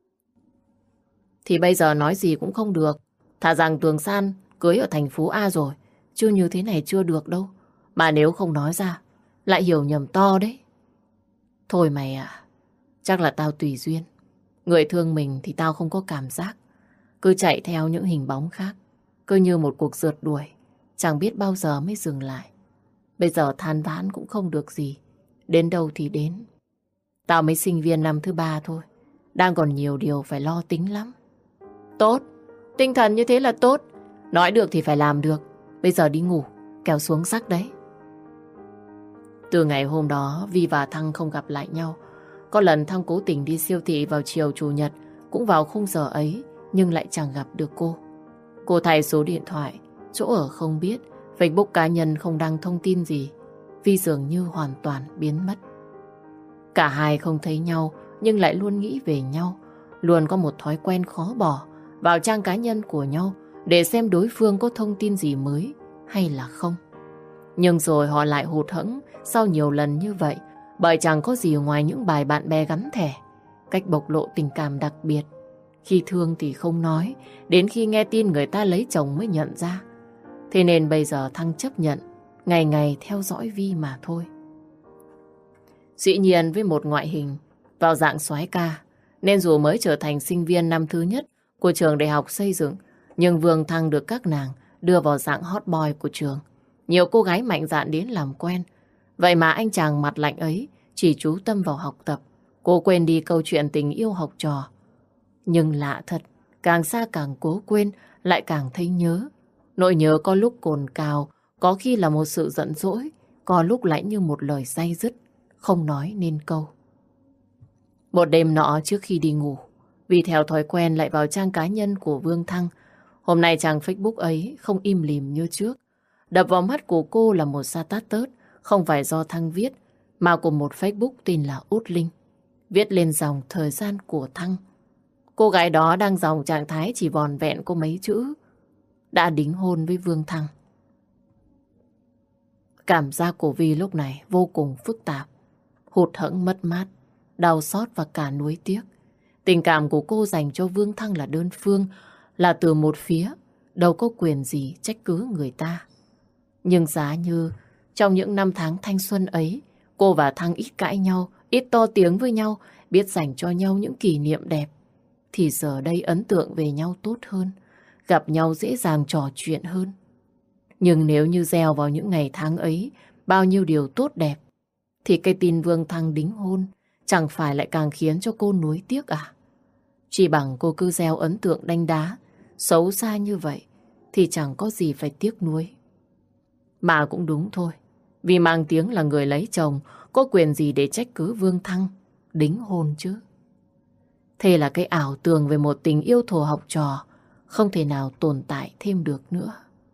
Thì bây giờ nói gì cũng không được. Thà rằng Tường San cưới ở thành phố A rồi, chứ như thế này chưa được đâu. Mà nếu không nói ra, lại hiểu nhầm to đấy. Thôi mày ạ, chắc là tao tùy duyên. Người thương mình thì tao không có cảm giác. Cứ chạy theo những hình bóng khác, cứ như một cuộc rượt đuổi, chẳng biết bao giờ mới dừng lại. Bây giờ than vãn cũng không được gì. Đến đâu thì đến. Tao mới sinh viên năm thứ ba thôi, đang còn nhiều điều phải lo tính lắm. Tốt, tinh thần như thế là tốt. Nói được thì phải làm được. Bây giờ đi ngủ, kẻo xuống sắc đấy. Từ ngày hôm đó, Vi và Thăng không gặp lại nhau. Có lần Thăng cố tình đi siêu thị vào chiều chủ nhật, cũng vào khung giờ ấy, nhưng lại chẳng gặp được cô. Cô thay số điện thoại, chỗ ở không biết, Facebook cá nhân không đăng thông tin gì. Vi dường như hoàn toàn biến mất. Cả hai không thấy nhau nhưng lại luôn nghĩ về nhau, luôn có một thói quen khó bỏ vào trang cá nhân của nhau để xem đối phương có thông tin gì mới hay là không. Nhưng rồi họ lại hụt hẫng sau nhiều lần như vậy, bởi chẳng có gì ngoài những bài bạn bè gắn thẻ, cách bộc lộ tình cảm đặc biệt. Khi thương thì không nói, đến khi nghe tin người ta lấy chồng mới nhận ra. Thế nên bây giờ Thăng chấp nhận ngày ngày theo dõi Vi mà thôi. Dĩ nhiên với một ngoại hình vào dạng soái ca, nên dù mới trở thành sinh viên năm thứ nhất của trường đại học xây dựng, nhưng Vương Thăng được các nàng đưa vào dạng hot boy của trường. Nhiều cô gái mạnh dạn đến làm quen. Vậy mà anh chàng mặt lạnh ấy chỉ chú tâm vào học tập. Cô quên đi câu chuyện tình yêu học trò. Nhưng lạ thật, càng xa càng cố quên, lại càng thấy nhớ. Nỗi nhớ có lúc cồn cào, có khi là một sự giận dỗi, có lúc lại như một lời day dứt, không nói nên câu. Một đêm nọ trước khi đi ngủ, vì theo thói quen lại vào trang cá nhân của Vương Thăng. Hôm nay trang Facebook ấy không im lìm như trước. Đập vào mắt của cô là một status không phải do Thăng viết, mà của một Facebook tên là Út Linh. Viết lên dòng thời gian của Thăng. Cô gái đó đang dòng trạng thái chỉ vòn vẹn có mấy chữ: đã đính hôn với Vương Thăng. Cảm giác của Vi lúc này vô cùng phức tạp. Hụt hẫng, mất mát, đau xót và cả nuối tiếc. Tình cảm của cô dành cho Vương Thăng là đơn phương, là từ một phía, đâu có quyền gì trách cứ người ta. Nhưng giá như trong những năm tháng thanh xuân ấy, cô và Thăng ít cãi nhau, ít to tiếng với nhau, biết dành cho nhau những kỷ niệm đẹp, thì giờ đây ấn tượng về nhau tốt hơn, gặp nhau dễ dàng trò chuyện hơn. Nhưng nếu như gieo vào những ngày tháng ấy bao nhiêu điều tốt đẹp, thì cái tin Vương Thăng đính hôn chẳng phải lại càng khiến cho cô nuối tiếc à? Chỉ bằng cô cứ gieo ấn tượng đanh đá, xấu xa như vậy, thì chẳng có gì phải tiếc nuối. Mà cũng đúng thôi, vì mang tiếng là người lấy chồng, có quyền gì để trách cứ Vương Thăng đính hôn chứ? Thế là cái ảo tưởng về một tình yêu thổ học trò không thể nào tồn tại thêm được nữa.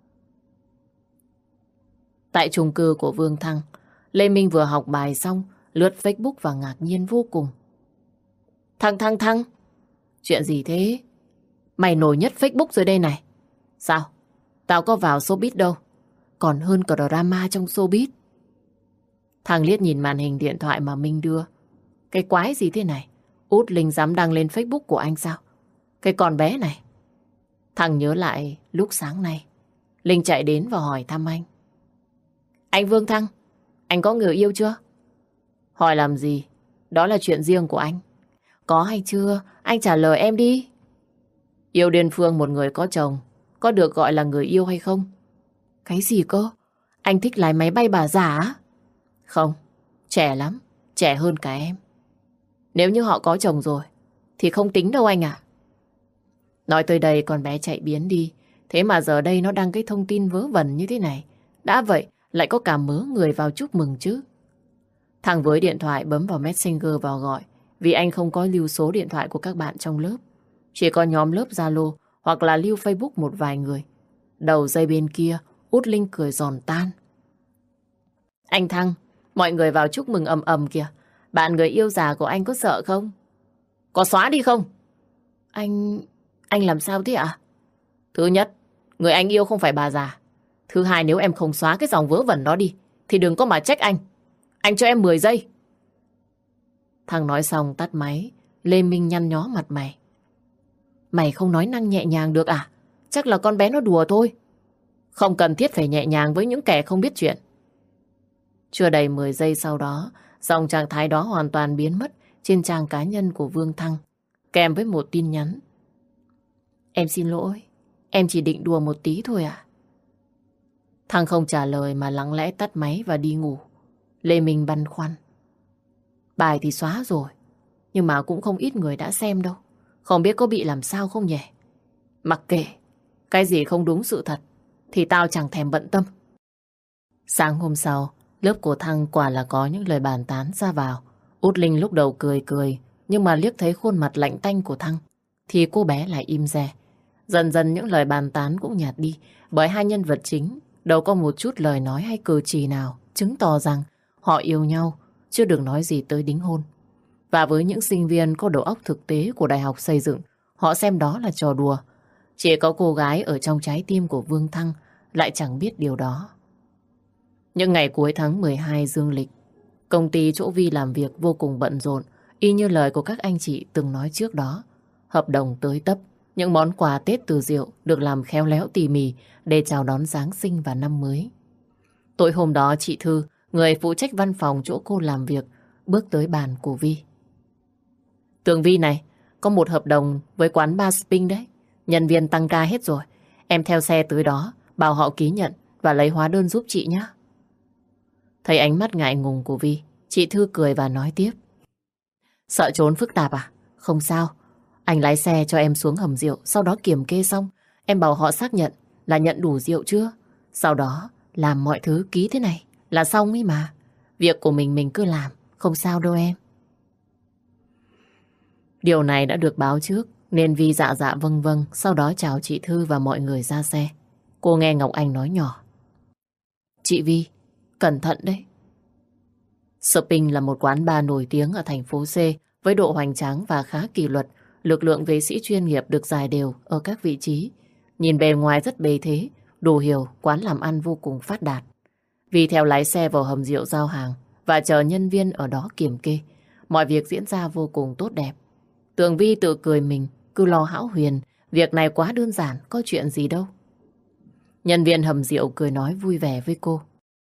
Tại chung cư của Vương Thăng, Lê Minh vừa học bài xong, lướt Facebook và ngạc nhiên vô cùng. Thăng Thăng Thăng, chuyện gì thế? Mày nổi nhất Facebook rồi đây này. Sao? Tao có vào showbiz đâu, còn hơn cả drama trong showbiz. Thăng liếc nhìn màn hình điện thoại mà Minh đưa. Cái quái gì thế này? Út Linh dám đăng lên Facebook của anh sao? Cái con bé này. Thăng nhớ lại lúc sáng nay, Linh chạy đến và hỏi thăm anh. Anh Vương Thăng, anh có người yêu chưa? Hỏi làm gì? Đó là chuyện riêng của anh. Có hay chưa? Anh trả lời em đi. Yêu đơn phương một người có chồng, có được gọi là người yêu hay không? Cái gì cơ? Anh thích lái máy bay bà già á? Không, trẻ lắm, trẻ hơn cả em. Nếu như họ có chồng rồi thì không tính đâu anh ạ. Nói tới đây con bé chạy biến đi. Thế mà giờ đây nó đăng cái thông tin vớ vẩn như thế này. Đã vậy lại có cả mớ người vào chúc mừng chứ. Thằng với điện thoại bấm vào Messenger vào gọi, vì anh không có lưu số điện thoại của các bạn trong lớp. Chỉ có nhóm lớp Zalo hoặc là lưu Facebook một vài người. Đầu dây bên kia Út Linh cười giòn tan. Anh Thăng, mọi người vào chúc mừng ầm ầm kìa. Bạn người yêu già của anh có sợ không? Có xóa đi không? Anh... anh làm sao thế ạ? Thứ nhất, người anh yêu không phải bà già. Thứ hai, nếu em không xóa cái dòng vớ vẩn đó đi thì đừng có mà trách anh. Anh cho em mười giây. Thằng nói xong tắt máy. Lê Minh nhăn nhó mặt mày. Mày không nói năng nhẹ nhàng được à? Chắc là con bé nó đùa thôi. Không cần thiết phải nhẹ nhàng với những kẻ không biết chuyện. Chưa đầy mười giây sau đó, dòng trạng thái đó hoàn toàn biến mất trên trang cá nhân của Vương Thăng, kèm với một tin nhắn. Em xin lỗi, em chỉ định đùa một tí thôi ạ. Thăng không trả lời mà lặng lẽ tắt máy và đi ngủ. Lê Minh băn khoăn. Bài thì xóa rồi, nhưng mà cũng không ít người đã xem đâu. Không biết có bị làm sao không nhỉ? Mặc kệ, cái gì không đúng sự thật thì tao chẳng thèm bận tâm. Sáng hôm sau, lớp của Thăng quả là có những lời bàn tán ra vào. Út Linh lúc đầu cười cười, nhưng mà liếc thấy khuôn mặt lạnh tanh của Thăng thì cô bé lại im re. Dần dần những lời bàn tán cũng nhạt đi, bởi hai nhân vật chính đâu có một chút lời nói hay cử chỉ nào chứng tỏ rằng họ yêu nhau, chưa được nói gì tới đính hôn. Và với những sinh viên có đầu óc thực tế của Đại học Xây dựng, họ xem đó là trò đùa. Chỉ có cô gái ở trong trái tim của Vương Thăng lại chẳng biết điều đó. Những ngày cuối tháng mười hai dương lịch, công ty chỗ Vi làm việc vô cùng bận rộn, y như lời của các anh chị từng nói trước đó. Hợp đồng tới tấp, những món quà Tết từ Diệu được làm khéo léo tỉ mỉ để chào đón Giáng sinh và năm mới. Tối hôm đó chị Thư, người phụ trách văn phòng chỗ cô làm việc, bước tới bàn của Vi. Tường Vi này, có một hợp đồng với quán bar Spring đấy. Nhân viên tăng ca hết rồi. Em theo xe tới đó, bảo họ ký nhận và lấy hóa đơn giúp chị nhé. Thấy ánh mắt ngại ngùng của Vi, chị Thư cười và nói tiếp. Sợ trốn phức tạp à? Không sao. Anh lái xe cho em xuống hầm rượu, sau đó kiểm kê xong. Em bảo họ xác nhận là nhận đủ rượu chưa. Sau đó làm mọi thứ ký thế này là xong ấy mà. Việc của mình mình cứ làm, không sao đâu em. Điều này đã được báo trước, nên Vi dạ dạ vâng vâng, sau đó chào chị Thư và mọi người ra xe. Cô nghe Ngọc Anh nói nhỏ. Chị Vi, cẩn thận đấy. Shopping là một quán bar nổi tiếng ở thành phố C với độ hoành tráng và khá kỷ luật. Lực lượng vệ sĩ chuyên nghiệp được rải đều ở các vị trí. Nhìn bề ngoài rất bề thế, đủ hiểu quán làm ăn vô cùng phát đạt. Vi theo lái xe vào hầm rượu giao hàng và chờ nhân viên ở đó kiểm kê. Mọi việc diễn ra vô cùng tốt đẹp. Tường Vi tự cười mình, cứ lo hão huyền. Việc này quá đơn giản, có chuyện gì đâu. Nhân viên hầm rượu cười nói vui vẻ với cô.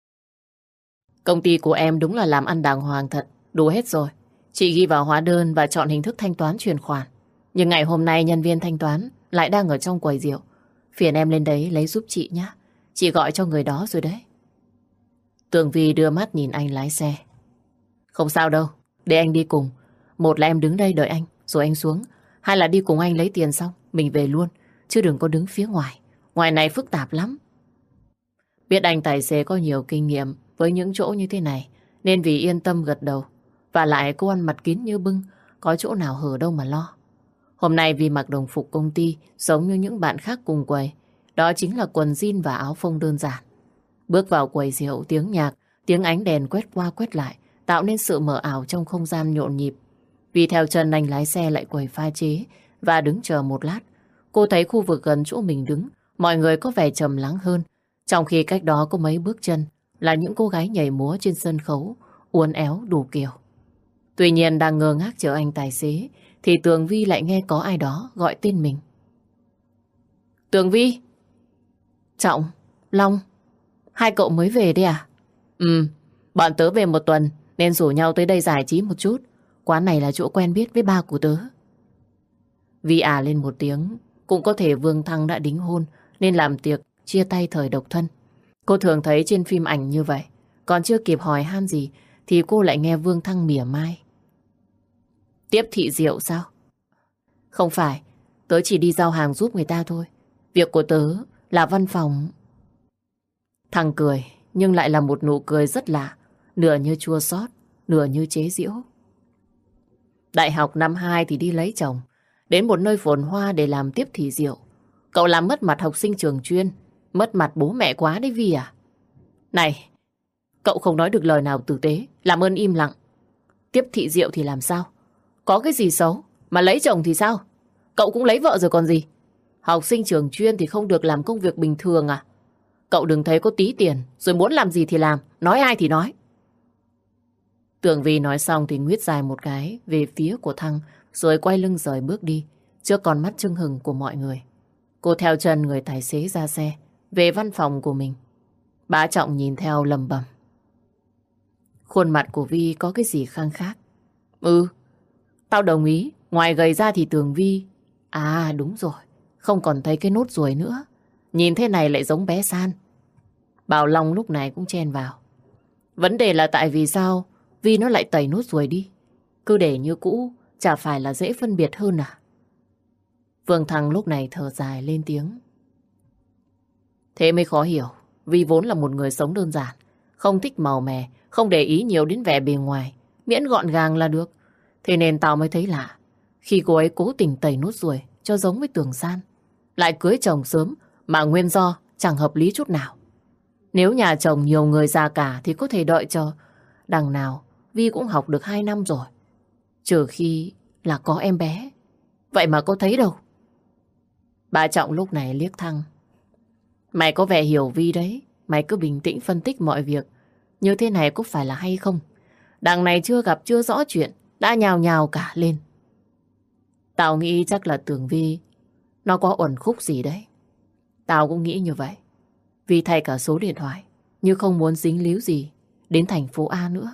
Công ty của em đúng là làm ăn đàng hoàng thật, đủ hết rồi. Chị ghi vào hóa đơn và chọn hình thức thanh toán chuyển khoản. Nhưng ngày hôm nay nhân viên thanh toán lại đang ở trong quầy rượu. Phiền em lên đấy lấy giúp chị nhé. Chị gọi cho người đó rồi đấy. Tường Vi đưa mắt nhìn anh lái xe. Không sao đâu, để anh đi cùng. Một là em đứng đây đợi anh, rồi anh xuống. Hai là đi cùng anh lấy tiền xong, mình về luôn. Chứ đừng có đứng phía ngoài. Ngoài này phức tạp lắm. Biết anh tài xế có nhiều kinh nghiệm với những chỗ như thế này, nên vì yên tâm gật đầu. Và lại cô ăn mặt kín như bưng, có chỗ nào hở đâu mà lo. Hôm nay vì mặc đồng phục công ty giống như những bạn khác cùng quầy. Đó chính là quần jean và áo phông đơn giản. Bước vào quầy rượu, tiếng nhạc, tiếng ánh đèn quét qua quét lại tạo nên sự mờ ảo trong không gian nhộn nhịp. Vì theo chân anh lái xe lại quầy pha chế và đứng chờ một lát. Cô thấy khu vực gần chỗ mình đứng, mọi người có vẻ trầm lắng hơn. Trong khi cách đó có mấy bước chân là những cô gái nhảy múa trên sân khấu, uốn éo đủ kiểu. Tuy nhiên đang ngơ ngác chờ anh tài xế, thì Tường Vi lại nghe có ai đó gọi tên mình. Tường Vi! Trọng, Long, hai cậu mới về đấy à? Ừ, bọn tớ về một tuần nên rủ nhau tới đây giải trí một chút. Quán này là chỗ quen biết với ba của tớ. Vi à lên một tiếng, cũng có thể Vương Thăng đã đính hôn nên làm tiệc chia tay thời độc thân. Cô thường thấy trên phim ảnh như vậy. Còn chưa kịp hỏi han gì thì cô lại nghe Vương Thăng mỉa mai. Tiếp thị rượu sao? Không phải, tớ chỉ đi giao hàng giúp người ta thôi. Việc của tớ là văn phòng. Thằng cười, nhưng lại là một nụ cười rất lạ, nửa như chua xót, nửa như chế giễu. Đại học năm hai thì đi lấy chồng, đến một nơi phồn hoa để làm tiếp thị rượu. Cậu làm mất mặt học sinh trường chuyên, mất mặt bố mẹ quá đấy Vi à? Này, cậu không nói được lời nào tử tế, làm ơn im lặng. Tiếp thị rượu thì làm sao? Có cái gì xấu, mà lấy chồng thì sao? Cậu cũng lấy vợ rồi còn gì? Học sinh trường chuyên thì không được làm công việc bình thường à? Cậu đừng thấy có tí tiền, rồi muốn làm gì thì làm, nói ai thì nói. Tường Vi nói xong thì nguyết dài một cái về phía của Thăng, rồi quay lưng rời bước đi, trước con mắt chưng hừng của mọi người. Cô theo chân người tài xế ra xe, về văn phòng của mình. Bá Trọng nhìn theo lầm bầm. Khuôn mặt của Vi có cái gì khang khác. Ừ, tao đồng ý, ngoài gầy ra thì Tường Vi... À đúng rồi, không còn thấy cái nốt ruồi nữa. Nhìn thế này lại giống bé San. Bảo Long lúc này cũng chen vào. Vấn đề là tại vì sao Vi nó lại tẩy nốt ruồi đi. Cứ để như cũ, chả phải là dễ phân biệt hơn à? Vương Thăng lúc này thở dài lên tiếng. Thế mới khó hiểu. Vi vốn là một người sống đơn giản, không thích màu mè, không để ý nhiều đến vẻ bề ngoài, miễn gọn gàng là được. Thế nên tao mới thấy lạ khi cô ấy cố tình tẩy nốt ruồi cho giống với Tường San, lại cưới chồng sớm mà nguyên do chẳng hợp lý chút nào. Nếu nhà chồng nhiều người già cả thì có thể đợi chờ. Đằng nào Vi cũng học được hai năm rồi. Trừ khi là có em bé. Vậy mà cô thấy đâu. Bà Trọng lúc này liếc Thăng. Mày có vẻ hiểu Vi đấy. Mày cứ bình tĩnh phân tích mọi việc. Như thế này có phải là hay không? Đằng này chưa gặp chưa rõ chuyện, đã nhào nhào cả lên. Tao nghĩ chắc là Tường Vi nó có uẩn khúc gì đấy. Tao cũng nghĩ như vậy. Vi thay cả số điện thoại, như không muốn dính líu gì đến thành phố A nữa.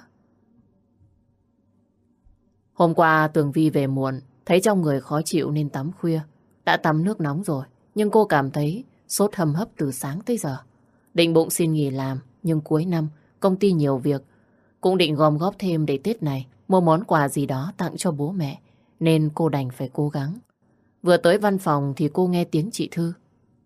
Hôm qua Tường Vi về muộn, thấy trong người khó chịu nên tắm khuya. Đã tắm nước nóng rồi, nhưng cô cảm thấy sốt hầm hấp từ sáng tới giờ. Định bụng xin nghỉ làm, nhưng cuối năm công ty nhiều việc. Cũng định gom góp thêm để Tết này mua món quà gì đó tặng cho bố mẹ, nên cô đành phải cố gắng. Vừa tới văn phòng thì cô nghe tiếng chị Thư.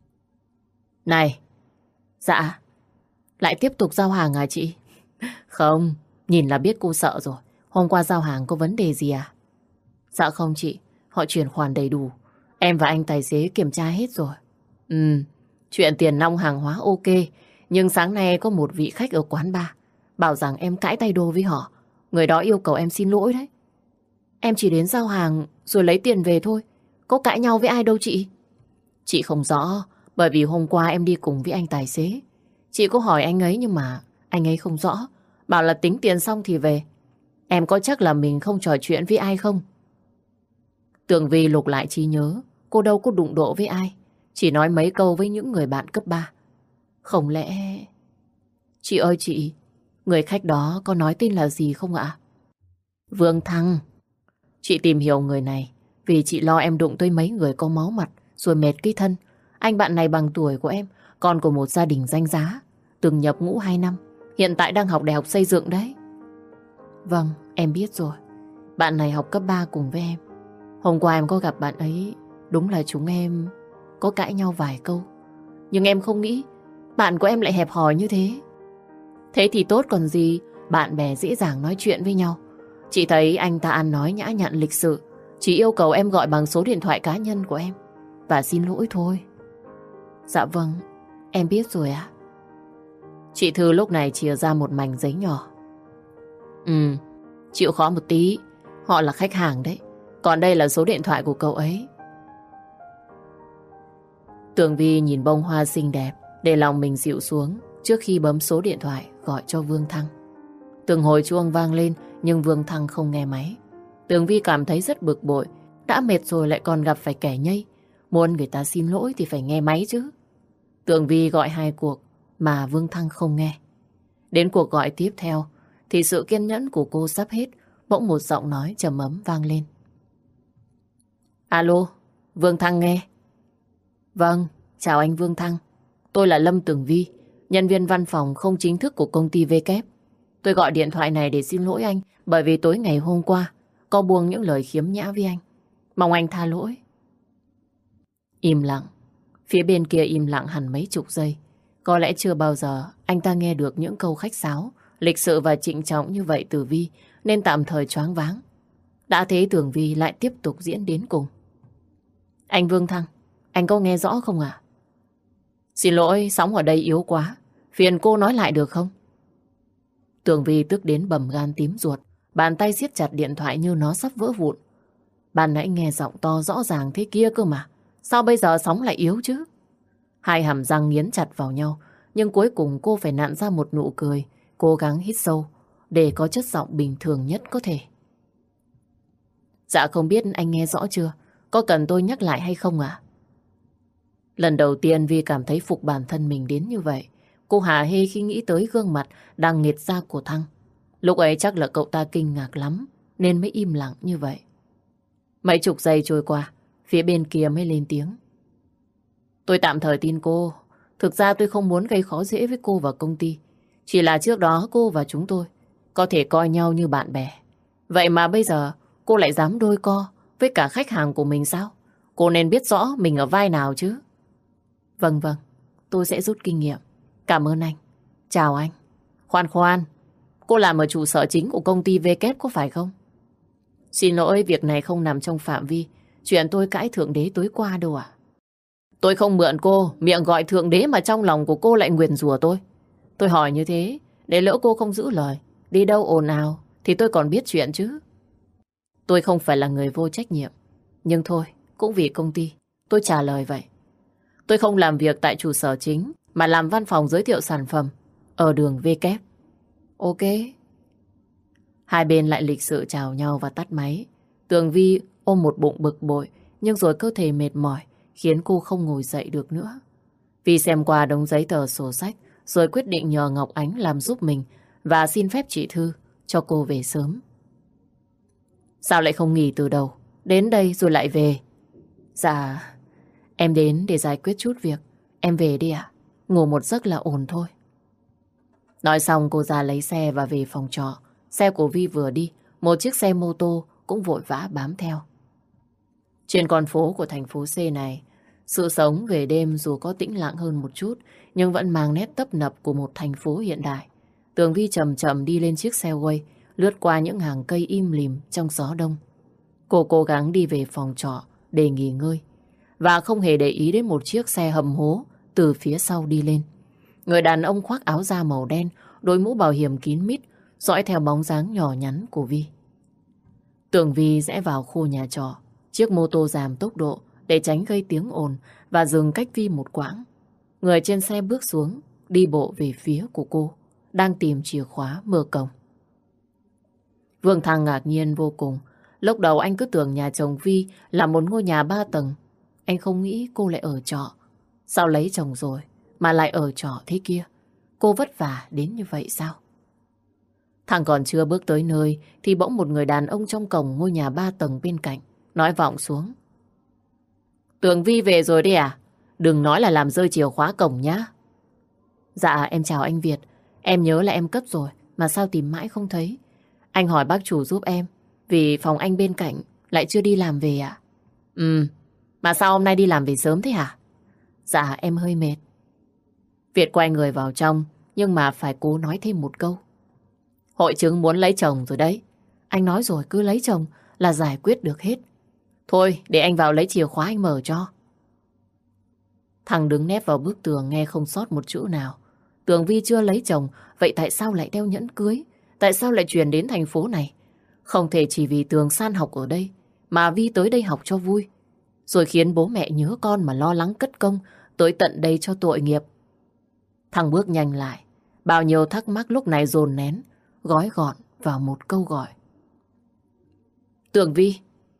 Này! Dạ? Lại tiếp tục giao hàng à chị? Không, nhìn là biết cô sợ rồi. Hôm qua giao hàng có vấn đề gì à? Dạ không chị, họ chuyển khoản đầy đủ. Em và anh tài xế kiểm tra hết rồi. Ừ, chuyện tiền nong hàng hóa ok. Nhưng sáng nay có một vị khách ở quán bar bảo rằng em cãi tay đôi với họ. Người đó yêu cầu em xin lỗi đấy. Em chỉ đến giao hàng rồi lấy tiền về thôi. Có cãi nhau với ai đâu chị? Chị không rõ, bởi vì hôm qua em đi cùng với anh tài xế. Chị có hỏi anh ấy nhưng mà anh ấy không rõ. Bảo là tính tiền xong thì về. Em có chắc là mình không trò chuyện với ai không? Tường Vi lục lại trí nhớ. Cô đâu có đụng độ với ai. Chỉ nói mấy câu với những người bạn cấp ba. Không lẽ... Chị ơi chị, người khách đó có nói tên là gì không ạ? Vương Thăng. Chị tìm hiểu người này vì chị lo em đụng tới mấy người có máu mặt rồi mệt cái thân. Anh bạn này bằng tuổi của em, con của một gia đình danh giá, từng nhập ngũ hai năm, hiện tại đang học đại học xây dựng đấy. Vâng, em biết rồi. Bạn này học cấp ba cùng với em. Hôm qua em có gặp bạn ấy, đúng là chúng em có cãi nhau vài câu. Nhưng em không nghĩ bạn của em lại hẹp hòi như thế. Thế thì tốt còn gì, bạn bè dễ dàng nói chuyện với nhau. Chị thấy anh ta ăn nói nhã nhặn lịch sự, chỉ yêu cầu em gọi bằng số điện thoại cá nhân của em và xin lỗi thôi. Dạ vâng, em biết rồi ạ. Chị Thư lúc này chìa ra một mảnh giấy nhỏ. Ừ, chịu khó một tí, họ là khách hàng đấy. Còn đây là số điện thoại của cậu ấy. Tường Vi nhìn bông hoa xinh đẹp, để lòng mình dịu xuống trước khi bấm số điện thoại gọi cho Vương Thăng. Từng hồi chuông vang lên nhưng Vương Thăng không nghe máy. Tường Vi cảm thấy rất bực bội. Đã mệt rồi lại còn gặp phải kẻ nhây. Muốn người ta xin lỗi thì phải nghe máy chứ. Tường Vi gọi hai cuộc mà Vương Thăng không nghe. Đến cuộc gọi tiếp theo thì sự kiên nhẫn của cô sắp hết. Bỗng một giọng nói trầm ấm vang lên. Alo, Vương Thăng nghe. Vâng, chào anh Vương Thăng. Tôi là Lâm Tường Vi, nhân viên văn phòng không chính thức của công ty vê kép. Tôi gọi điện thoại này để xin lỗi anh bởi vì tối ngày hôm qua có buông những lời khiếm nhã với anh. Mong anh tha lỗi. Im lặng. Phía bên kia im lặng hẳn mấy chục giây. Có lẽ chưa bao giờ anh ta nghe được những câu khách sáo, lịch sự và trịnh trọng như vậy từ Vi, nên tạm thời choáng váng. Đã thế Tường Vi lại tiếp tục diễn đến cùng. Anh Vương Thăng, anh có nghe rõ không ạ? Xin lỗi, sóng ở đây yếu quá. Phiền cô nói lại được không? Tường Vi tức đến bầm gan tím ruột. Bàn tay siết chặt điện thoại như nó sắp vỡ vụn. Ban nãy nghe giọng to rõ ràng thế kia cơ mà. Sao bây giờ sóng lại yếu chứ? Hai hàm răng nghiến chặt vào nhau. Nhưng cuối cùng cô phải nặn ra một nụ cười. Cố gắng hít sâu để có chất giọng bình thường nhất có thể. Dạ không biết anh nghe rõ chưa? Có cần tôi nhắc lại hay không ạ? Lần đầu tiên Vi cảm thấy phục bản thân mình đến như vậy. Cô hả hê khi nghĩ tới gương mặt đang nghiệt ra của Thăng. Lúc ấy chắc là cậu ta kinh ngạc lắm nên mới im lặng như vậy. Mấy chục giây trôi qua, phía bên kia mới lên tiếng. Tôi tạm thời tin cô. Thực ra tôi không muốn gây khó dễ với cô và công ty. Chỉ là trước đó cô và chúng tôi có thể coi nhau như bạn bè. Vậy mà bây giờ cô lại dám đôi co với cả khách hàng của mình sao? Cô nên biết rõ mình ở vai nào chứ. Vâng vâng, tôi sẽ rút kinh nghiệm. Cảm ơn anh. Chào anh. Khoan khoan, cô làm ở trụ sở chính của công ty vê kép có phải không? Xin lỗi, việc này không nằm trong phạm vi chuyện tôi cãi Thượng Đế tối qua đâu ạ. Tôi không mượn cô, miệng gọi Thượng Đế mà trong lòng của cô lại nguyền rủa tôi. Tôi hỏi như thế, để lỡ cô không giữ lời, đi đâu ồn ào, thì tôi còn biết chuyện chứ. Tôi không phải là người vô trách nhiệm. Nhưng thôi, cũng vì công ty, tôi trả lời vậy. Tôi không làm việc tại trụ sở chính, mà làm văn phòng giới thiệu sản phẩm ở đường V kép. Ok. Hai bên lại lịch sự chào nhau và tắt máy. Tường Vi ôm một bụng bực bội, nhưng rồi cơ thể mệt mỏi, khiến cô không ngồi dậy được nữa. Vi xem qua đống giấy tờ sổ sách, rồi quyết định nhờ Ngọc Ánh làm giúp mình và xin phép chị Thư cho cô về sớm. Sao lại không nghỉ từ đầu? Đến đây rồi lại về. Dạ, em đến để giải quyết chút việc. Em về đi ạ. Ngủ một giấc là ổn thôi. Nói xong cô ra lấy xe và về phòng trọ. Xe của Vi vừa đi, một chiếc xe mô tô cũng vội vã bám theo. Trên con phố của thành phố C này, sự sống về đêm dù có tĩnh lặng hơn một chút, nhưng vẫn mang nét tấp nập của một thành phố hiện đại. Tường Vi chậm chậm đi lên chiếc xe quay, lướt qua những hàng cây im lìm trong gió đông. Cô cố gắng đi về phòng trọ để nghỉ ngơi, và không hề để ý đến một chiếc xe hầm hố từ phía sau đi lên. Người đàn ông khoác áo da màu đen, đội mũ bảo hiểm kín mít, dõi theo bóng dáng nhỏ nhắn của Vi. Tường Vi rẽ vào khu nhà trọ. Chiếc mô tô giảm tốc độ để tránh gây tiếng ồn và dừng cách Vi một quãng. Người trên xe bước xuống, đi bộ về phía của cô, đang tìm chìa khóa mở cổng. Vương Thăng ngạc nhiên vô cùng. Lúc đầu anh cứ tưởng nhà chồng Vi là một ngôi nhà ba tầng. Anh không nghĩ cô lại ở trọ. Sao lấy chồng rồi mà lại ở trọ thế kia? Cô vất vả đến như vậy sao? Thằng còn chưa bước tới nơi thì bỗng một người đàn ông trong cổng ngôi nhà ba tầng bên cạnh nói vọng xuống. Tường Vi về rồi đấy à? Đừng nói là làm rơi chìa khóa cổng nhá. Dạ em chào anh Việt. Em nhớ là em cất rồi mà sao tìm mãi không thấy. Anh hỏi bác chủ giúp em, vì phòng anh bên cạnh lại chưa đi làm về ạ. Ừ, mà sao hôm nay đi làm về sớm thế hả? Dạ em hơi mệt. Việt quay người vào trong, nhưng mà phải cố nói thêm một câu. Hội chứng muốn lấy chồng rồi đấy. Anh nói rồi, cứ lấy chồng là giải quyết được hết. Thôi để anh vào lấy chìa khóa anh mở cho. Thằng đứng nép vào bức tường nghe không sót một chữ nào. Tường Vi chưa lấy chồng, vậy tại sao lại đeo nhẫn cưới? Tại sao lại chuyển đến thành phố này? Không thể chỉ vì Tường san học ở đây mà Vi tới đây học cho vui, rồi khiến bố mẹ nhớ con mà lo lắng cất công tới tận đây cho tội nghiệp. Thằng bước nhanh lại, bao nhiêu thắc mắc lúc này dồn nén, gói gọn vào một câu gọi. Tường Vi.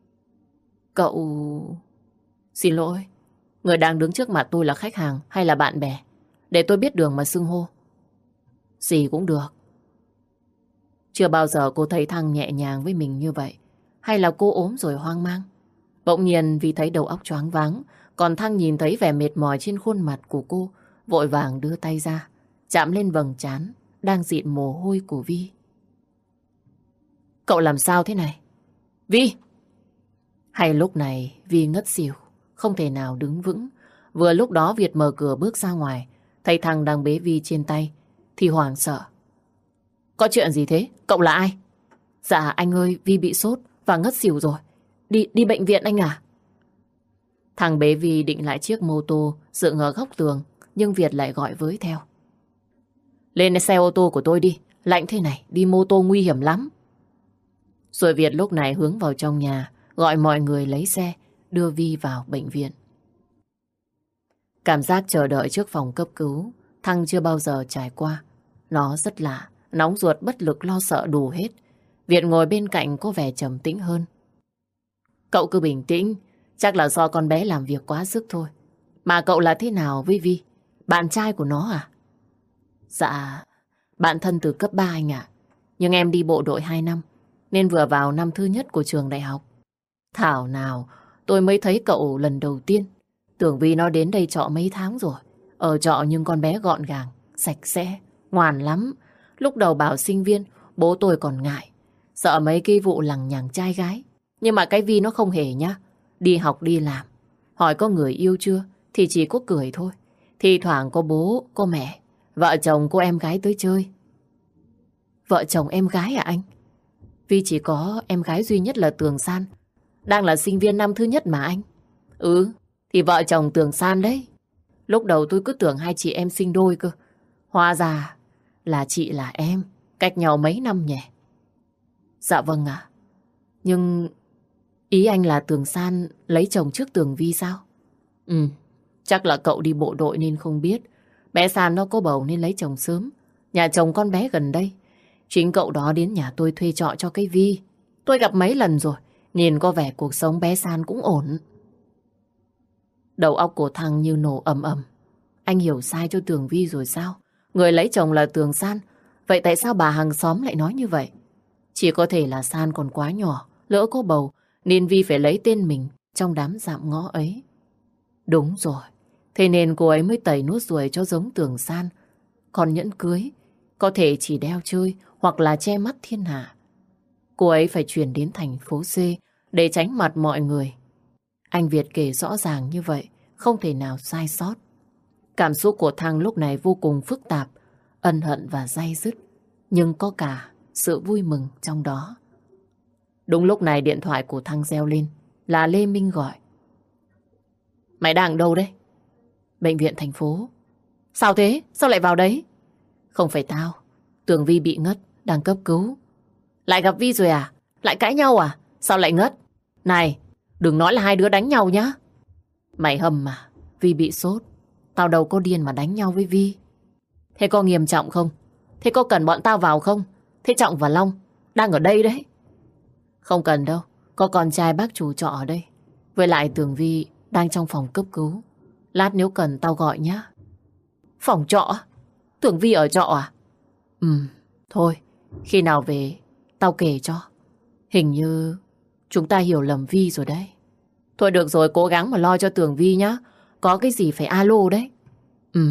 Cậu... Xin lỗi, người đang đứng trước mặt tôi là khách hàng hay là bạn bè? Để tôi biết đường mà xưng hô. Gì cũng được. Chưa bao giờ cô thấy Thăng nhẹ nhàng với mình như vậy. Hay là cô ốm rồi hoang mang? Bỗng nhiên vì thấy đầu óc choáng váng, còn Thăng nhìn thấy vẻ mệt mỏi trên khuôn mặt của cô, vội vàng đưa tay ra, chạm lên vầng trán đang dịn mồ hôi của Vi. Cậu làm sao thế này? Vi! Hay lúc này Vi ngất xỉu, không thể nào đứng vững. Vừa lúc đó Việt mở cửa bước ra ngoài, thấy Thăng đang bế Vi trên tay, thì hoảng sợ. Có chuyện gì thế? Cậu là ai? Dạ anh ơi, Vi bị sốt và ngất xỉu rồi. Đi đi bệnh viện anh à? Thằng bế Vi định lại chiếc mô tô dựng ở góc tường, nhưng Việt lại gọi với theo. Lên xe ô tô của tôi đi, lạnh thế này, đi mô tô nguy hiểm lắm. Rồi Việt lúc này hướng vào trong nhà, gọi mọi người lấy xe, đưa Vi vào bệnh viện. Cảm giác chờ đợi trước phòng cấp cứu, Thăng chưa bao giờ trải qua. Nó rất lạ, nóng ruột bất lực lo sợ đủ hết. Việt ngồi bên cạnh có vẻ trầm tĩnh hơn. Cậu cứ bình tĩnh, chắc là do con bé làm việc quá sức thôi. Mà cậu là thế nào với Vi? Bạn trai của nó à? Dạ, bạn thân từ cấp ba anh ạ. Nhưng em đi bộ đội hai năm, nên vừa vào năm thứ nhất của trường đại học. Thảo nào, tôi mới thấy cậu lần đầu tiên. Tưởng Vi nó đến đây trọ mấy tháng rồi. Ở trọ nhưng con bé gọn gàng, sạch sẽ, ngoan lắm. Lúc đầu bảo sinh viên, bố tôi còn ngại, sợ mấy cái vụ lằng nhằng trai gái. Nhưng mà cái Vi nó không hề nhá. Đi học đi làm, hỏi có người yêu chưa thì chỉ có cười thôi. Thì thoảng có bố, có mẹ, vợ chồng cô em gái tới chơi. Vợ chồng em gái à anh? Vi chỉ có em gái duy nhất là Tường San, đang là sinh viên năm thứ nhất mà anh. Ừ, thì vợ chồng Tường San đấy. Lúc đầu tôi cứ tưởng hai chị em sinh đôi cơ. Hóa ra là chị là em, cách nhau mấy năm nhỉ? Dạ vâng ạ. Nhưng ý anh là Tường San lấy chồng trước Tường Vi sao? Ừ, chắc là cậu đi bộ đội nên không biết. Bé San nó có bầu nên lấy chồng sớm. Nhà chồng con bé gần đây. Chính cậu đó đến nhà tôi thuê trọ cho cái Vi. Tôi gặp mấy lần rồi. Nhìn có vẻ cuộc sống bé San cũng ổn. Đầu óc của thằng như nổ ầm ầm. Anh hiểu sai cho Tường Vi rồi sao? Người lấy chồng là Tường San. Vậy tại sao bà hàng xóm lại nói như vậy? Chỉ có thể là San còn quá nhỏ, lỡ có bầu, nên Vi phải lấy tên mình trong đám dạm ngõ ấy. Đúng rồi, thế nên cô ấy mới tẩy nốt ruồi cho giống Tường San. Còn nhẫn cưới, có thể chỉ đeo chơi hoặc là che mắt thiên hạ. Cô ấy phải chuyển đến thành phố C để tránh mặt mọi người. Anh Việt kể rõ ràng như vậy, không thể nào sai sót. Cảm xúc của Thăng lúc này vô cùng phức tạp, ân hận và day dứt, nhưng có cả sự vui mừng trong đó. Đúng lúc này điện thoại của Thăng reo lên, là Lê Minh gọi. Mày đang đâu đấy? Bệnh viện thành phố. Sao thế? Sao lại vào đấy? Không phải tao, Tường Vi bị ngất, đang cấp cứu. Lại gặp Vi rồi à? Lại cãi nhau à? Sao lại ngất? Này, đừng nói là hai đứa đánh nhau nhá. Mày hầm mà, Vi bị sốt. Tao đâu có điên mà đánh nhau với Vi. Thế có nghiêm trọng không? Thế có cần bọn tao vào không? Thế Trọng và Long đang ở đây đấy. Không cần đâu, có con trai bác chủ trọ ở đây. Với lại Tường Vi đang trong phòng cấp cứu. Lát nếu cần tao gọi nhá. Phòng trọ? Tường Vi ở trọ à? Ừ, thôi, khi nào về tao kể cho. Hình như chúng ta hiểu lầm Vi rồi đấy. Thôi được rồi, cố gắng mà lo cho Tường Vi nhá. Có cái gì phải alo đấy. Ừ.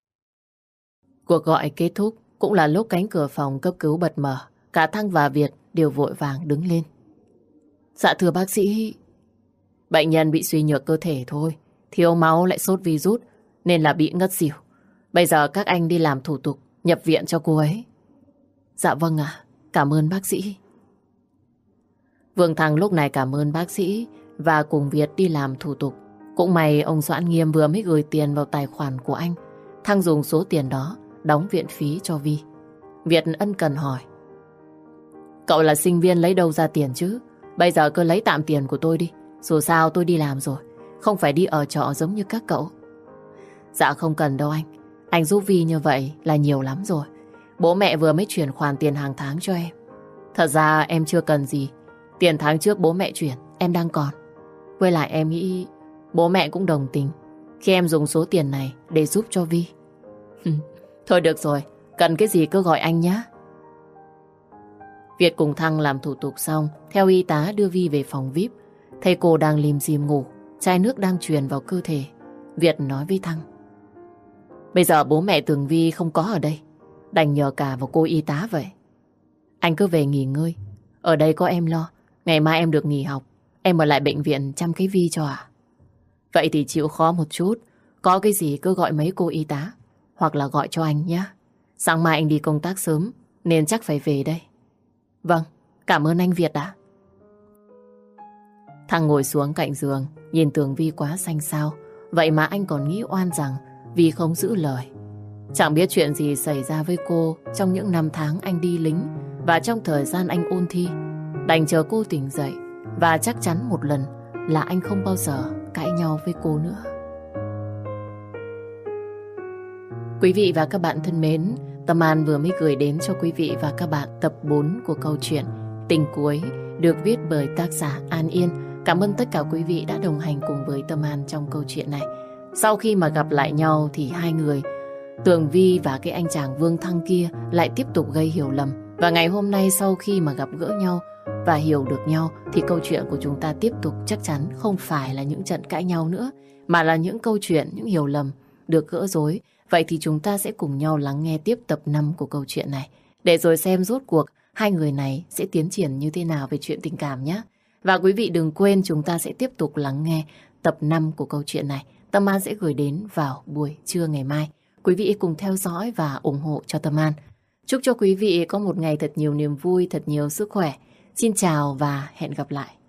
Cuộc gọi kết thúc cũng là lúc cánh cửa phòng cấp cứu bật mở. Cả Thăng và Việt đều vội vàng đứng lên. Dạ thưa bác sĩ, bệnh nhân bị suy nhược cơ thể thôi. Thiếu máu lại sốt virus nên là bị ngất xỉu. Bây giờ các anh đi làm thủ tục nhập viện cho cô ấy. Dạ vâng ạ, cảm ơn bác sĩ. Vương Thăng lúc này cảm ơn bác sĩ và cùng Việt đi làm thủ tục. Cũng may ông Doãn Nghiêm vừa mới gửi tiền vào tài khoản của anh. Thăng dùng số tiền đó đóng viện phí cho Vi. Việt ân cần hỏi. Cậu là sinh viên lấy đâu ra tiền chứ? Bây giờ cứ lấy tạm tiền của tôi đi. Dù sao tôi đi làm rồi, không phải đi ở trọ giống như các cậu. Dạ không cần đâu anh. Anh giúp Vi như vậy là nhiều lắm rồi. Bố mẹ vừa mới chuyển khoản tiền hàng tháng cho em. Thật ra em chưa cần gì. Tiền tháng trước bố mẹ chuyển, em đang còn. Với lại em nghĩ bố mẹ cũng đồng tình khi em dùng số tiền này để giúp cho Vi. Thôi được rồi, cần cái gì cứ gọi anh nhé. Việt cùng Thăng làm thủ tục xong, theo y tá đưa Vi về phòng vi ai pi. Thấy cô đang lim dim ngủ, chai nước đang truyền vào cơ thể. Việt nói với Thăng. Bây giờ bố mẹ Tường Vi không có ở đây, đành nhờ cả vào cô y tá vậy. Anh cứ về nghỉ ngơi, ở đây có em lo. Ngày mai em được nghỉ học, em ở lại bệnh viện chăm cái Vi cho à? Vậy thì chịu khó một chút, có cái gì cứ gọi mấy cô y tá, hoặc là gọi cho anh nhé. Sáng mai anh đi công tác sớm, nên chắc phải về đây. Vâng, cảm ơn anh Việt đã. Thằng ngồi xuống cạnh giường, nhìn Tường Vi quá xanh xao. Vậy mà anh còn nghĩ oan rằng Vi không giữ lời. Chẳng biết chuyện gì xảy ra với cô trong những năm tháng anh đi lính và trong thời gian anh ôn thi. Đành chờ cô tỉnh dậy và chắc chắn một lần là anh không bao giờ cãi nhau với cô nữa. Quý vị và các bạn thân mến, Tâm An vừa mới gửi đến cho quý vị và các bạn tập bốn của câu chuyện Tình Cuối được viết bởi tác giả An Yên. Cảm ơn tất cả quý vị đã đồng hành cùng với Tâm An trong câu chuyện này. Sau khi mà gặp lại nhau thì hai người, Tường Vi và cái anh chàng Vương Thăng kia lại tiếp tục gây hiểu lầm. Và ngày hôm nay sau khi mà gặp gỡ nhau và hiểu được nhau thì câu chuyện của chúng ta tiếp tục chắc chắn không phải là những trận cãi nhau nữa, mà là những câu chuyện, những hiểu lầm được gỡ rối. Vậy thì chúng ta sẽ cùng nhau lắng nghe tiếp tập năm của câu chuyện này, để rồi xem rốt cuộc hai người này sẽ tiến triển như thế nào về chuyện tình cảm nhé. Và quý vị đừng quên chúng ta sẽ tiếp tục lắng nghe tập năm của câu chuyện này. Tâm An sẽ gửi đến vào buổi trưa ngày mai. Quý vị cùng theo dõi và ủng hộ cho Tâm An. Chúc cho quý vị có một ngày thật nhiều niềm vui, thật nhiều sức khỏe. Xin chào và hẹn gặp lại.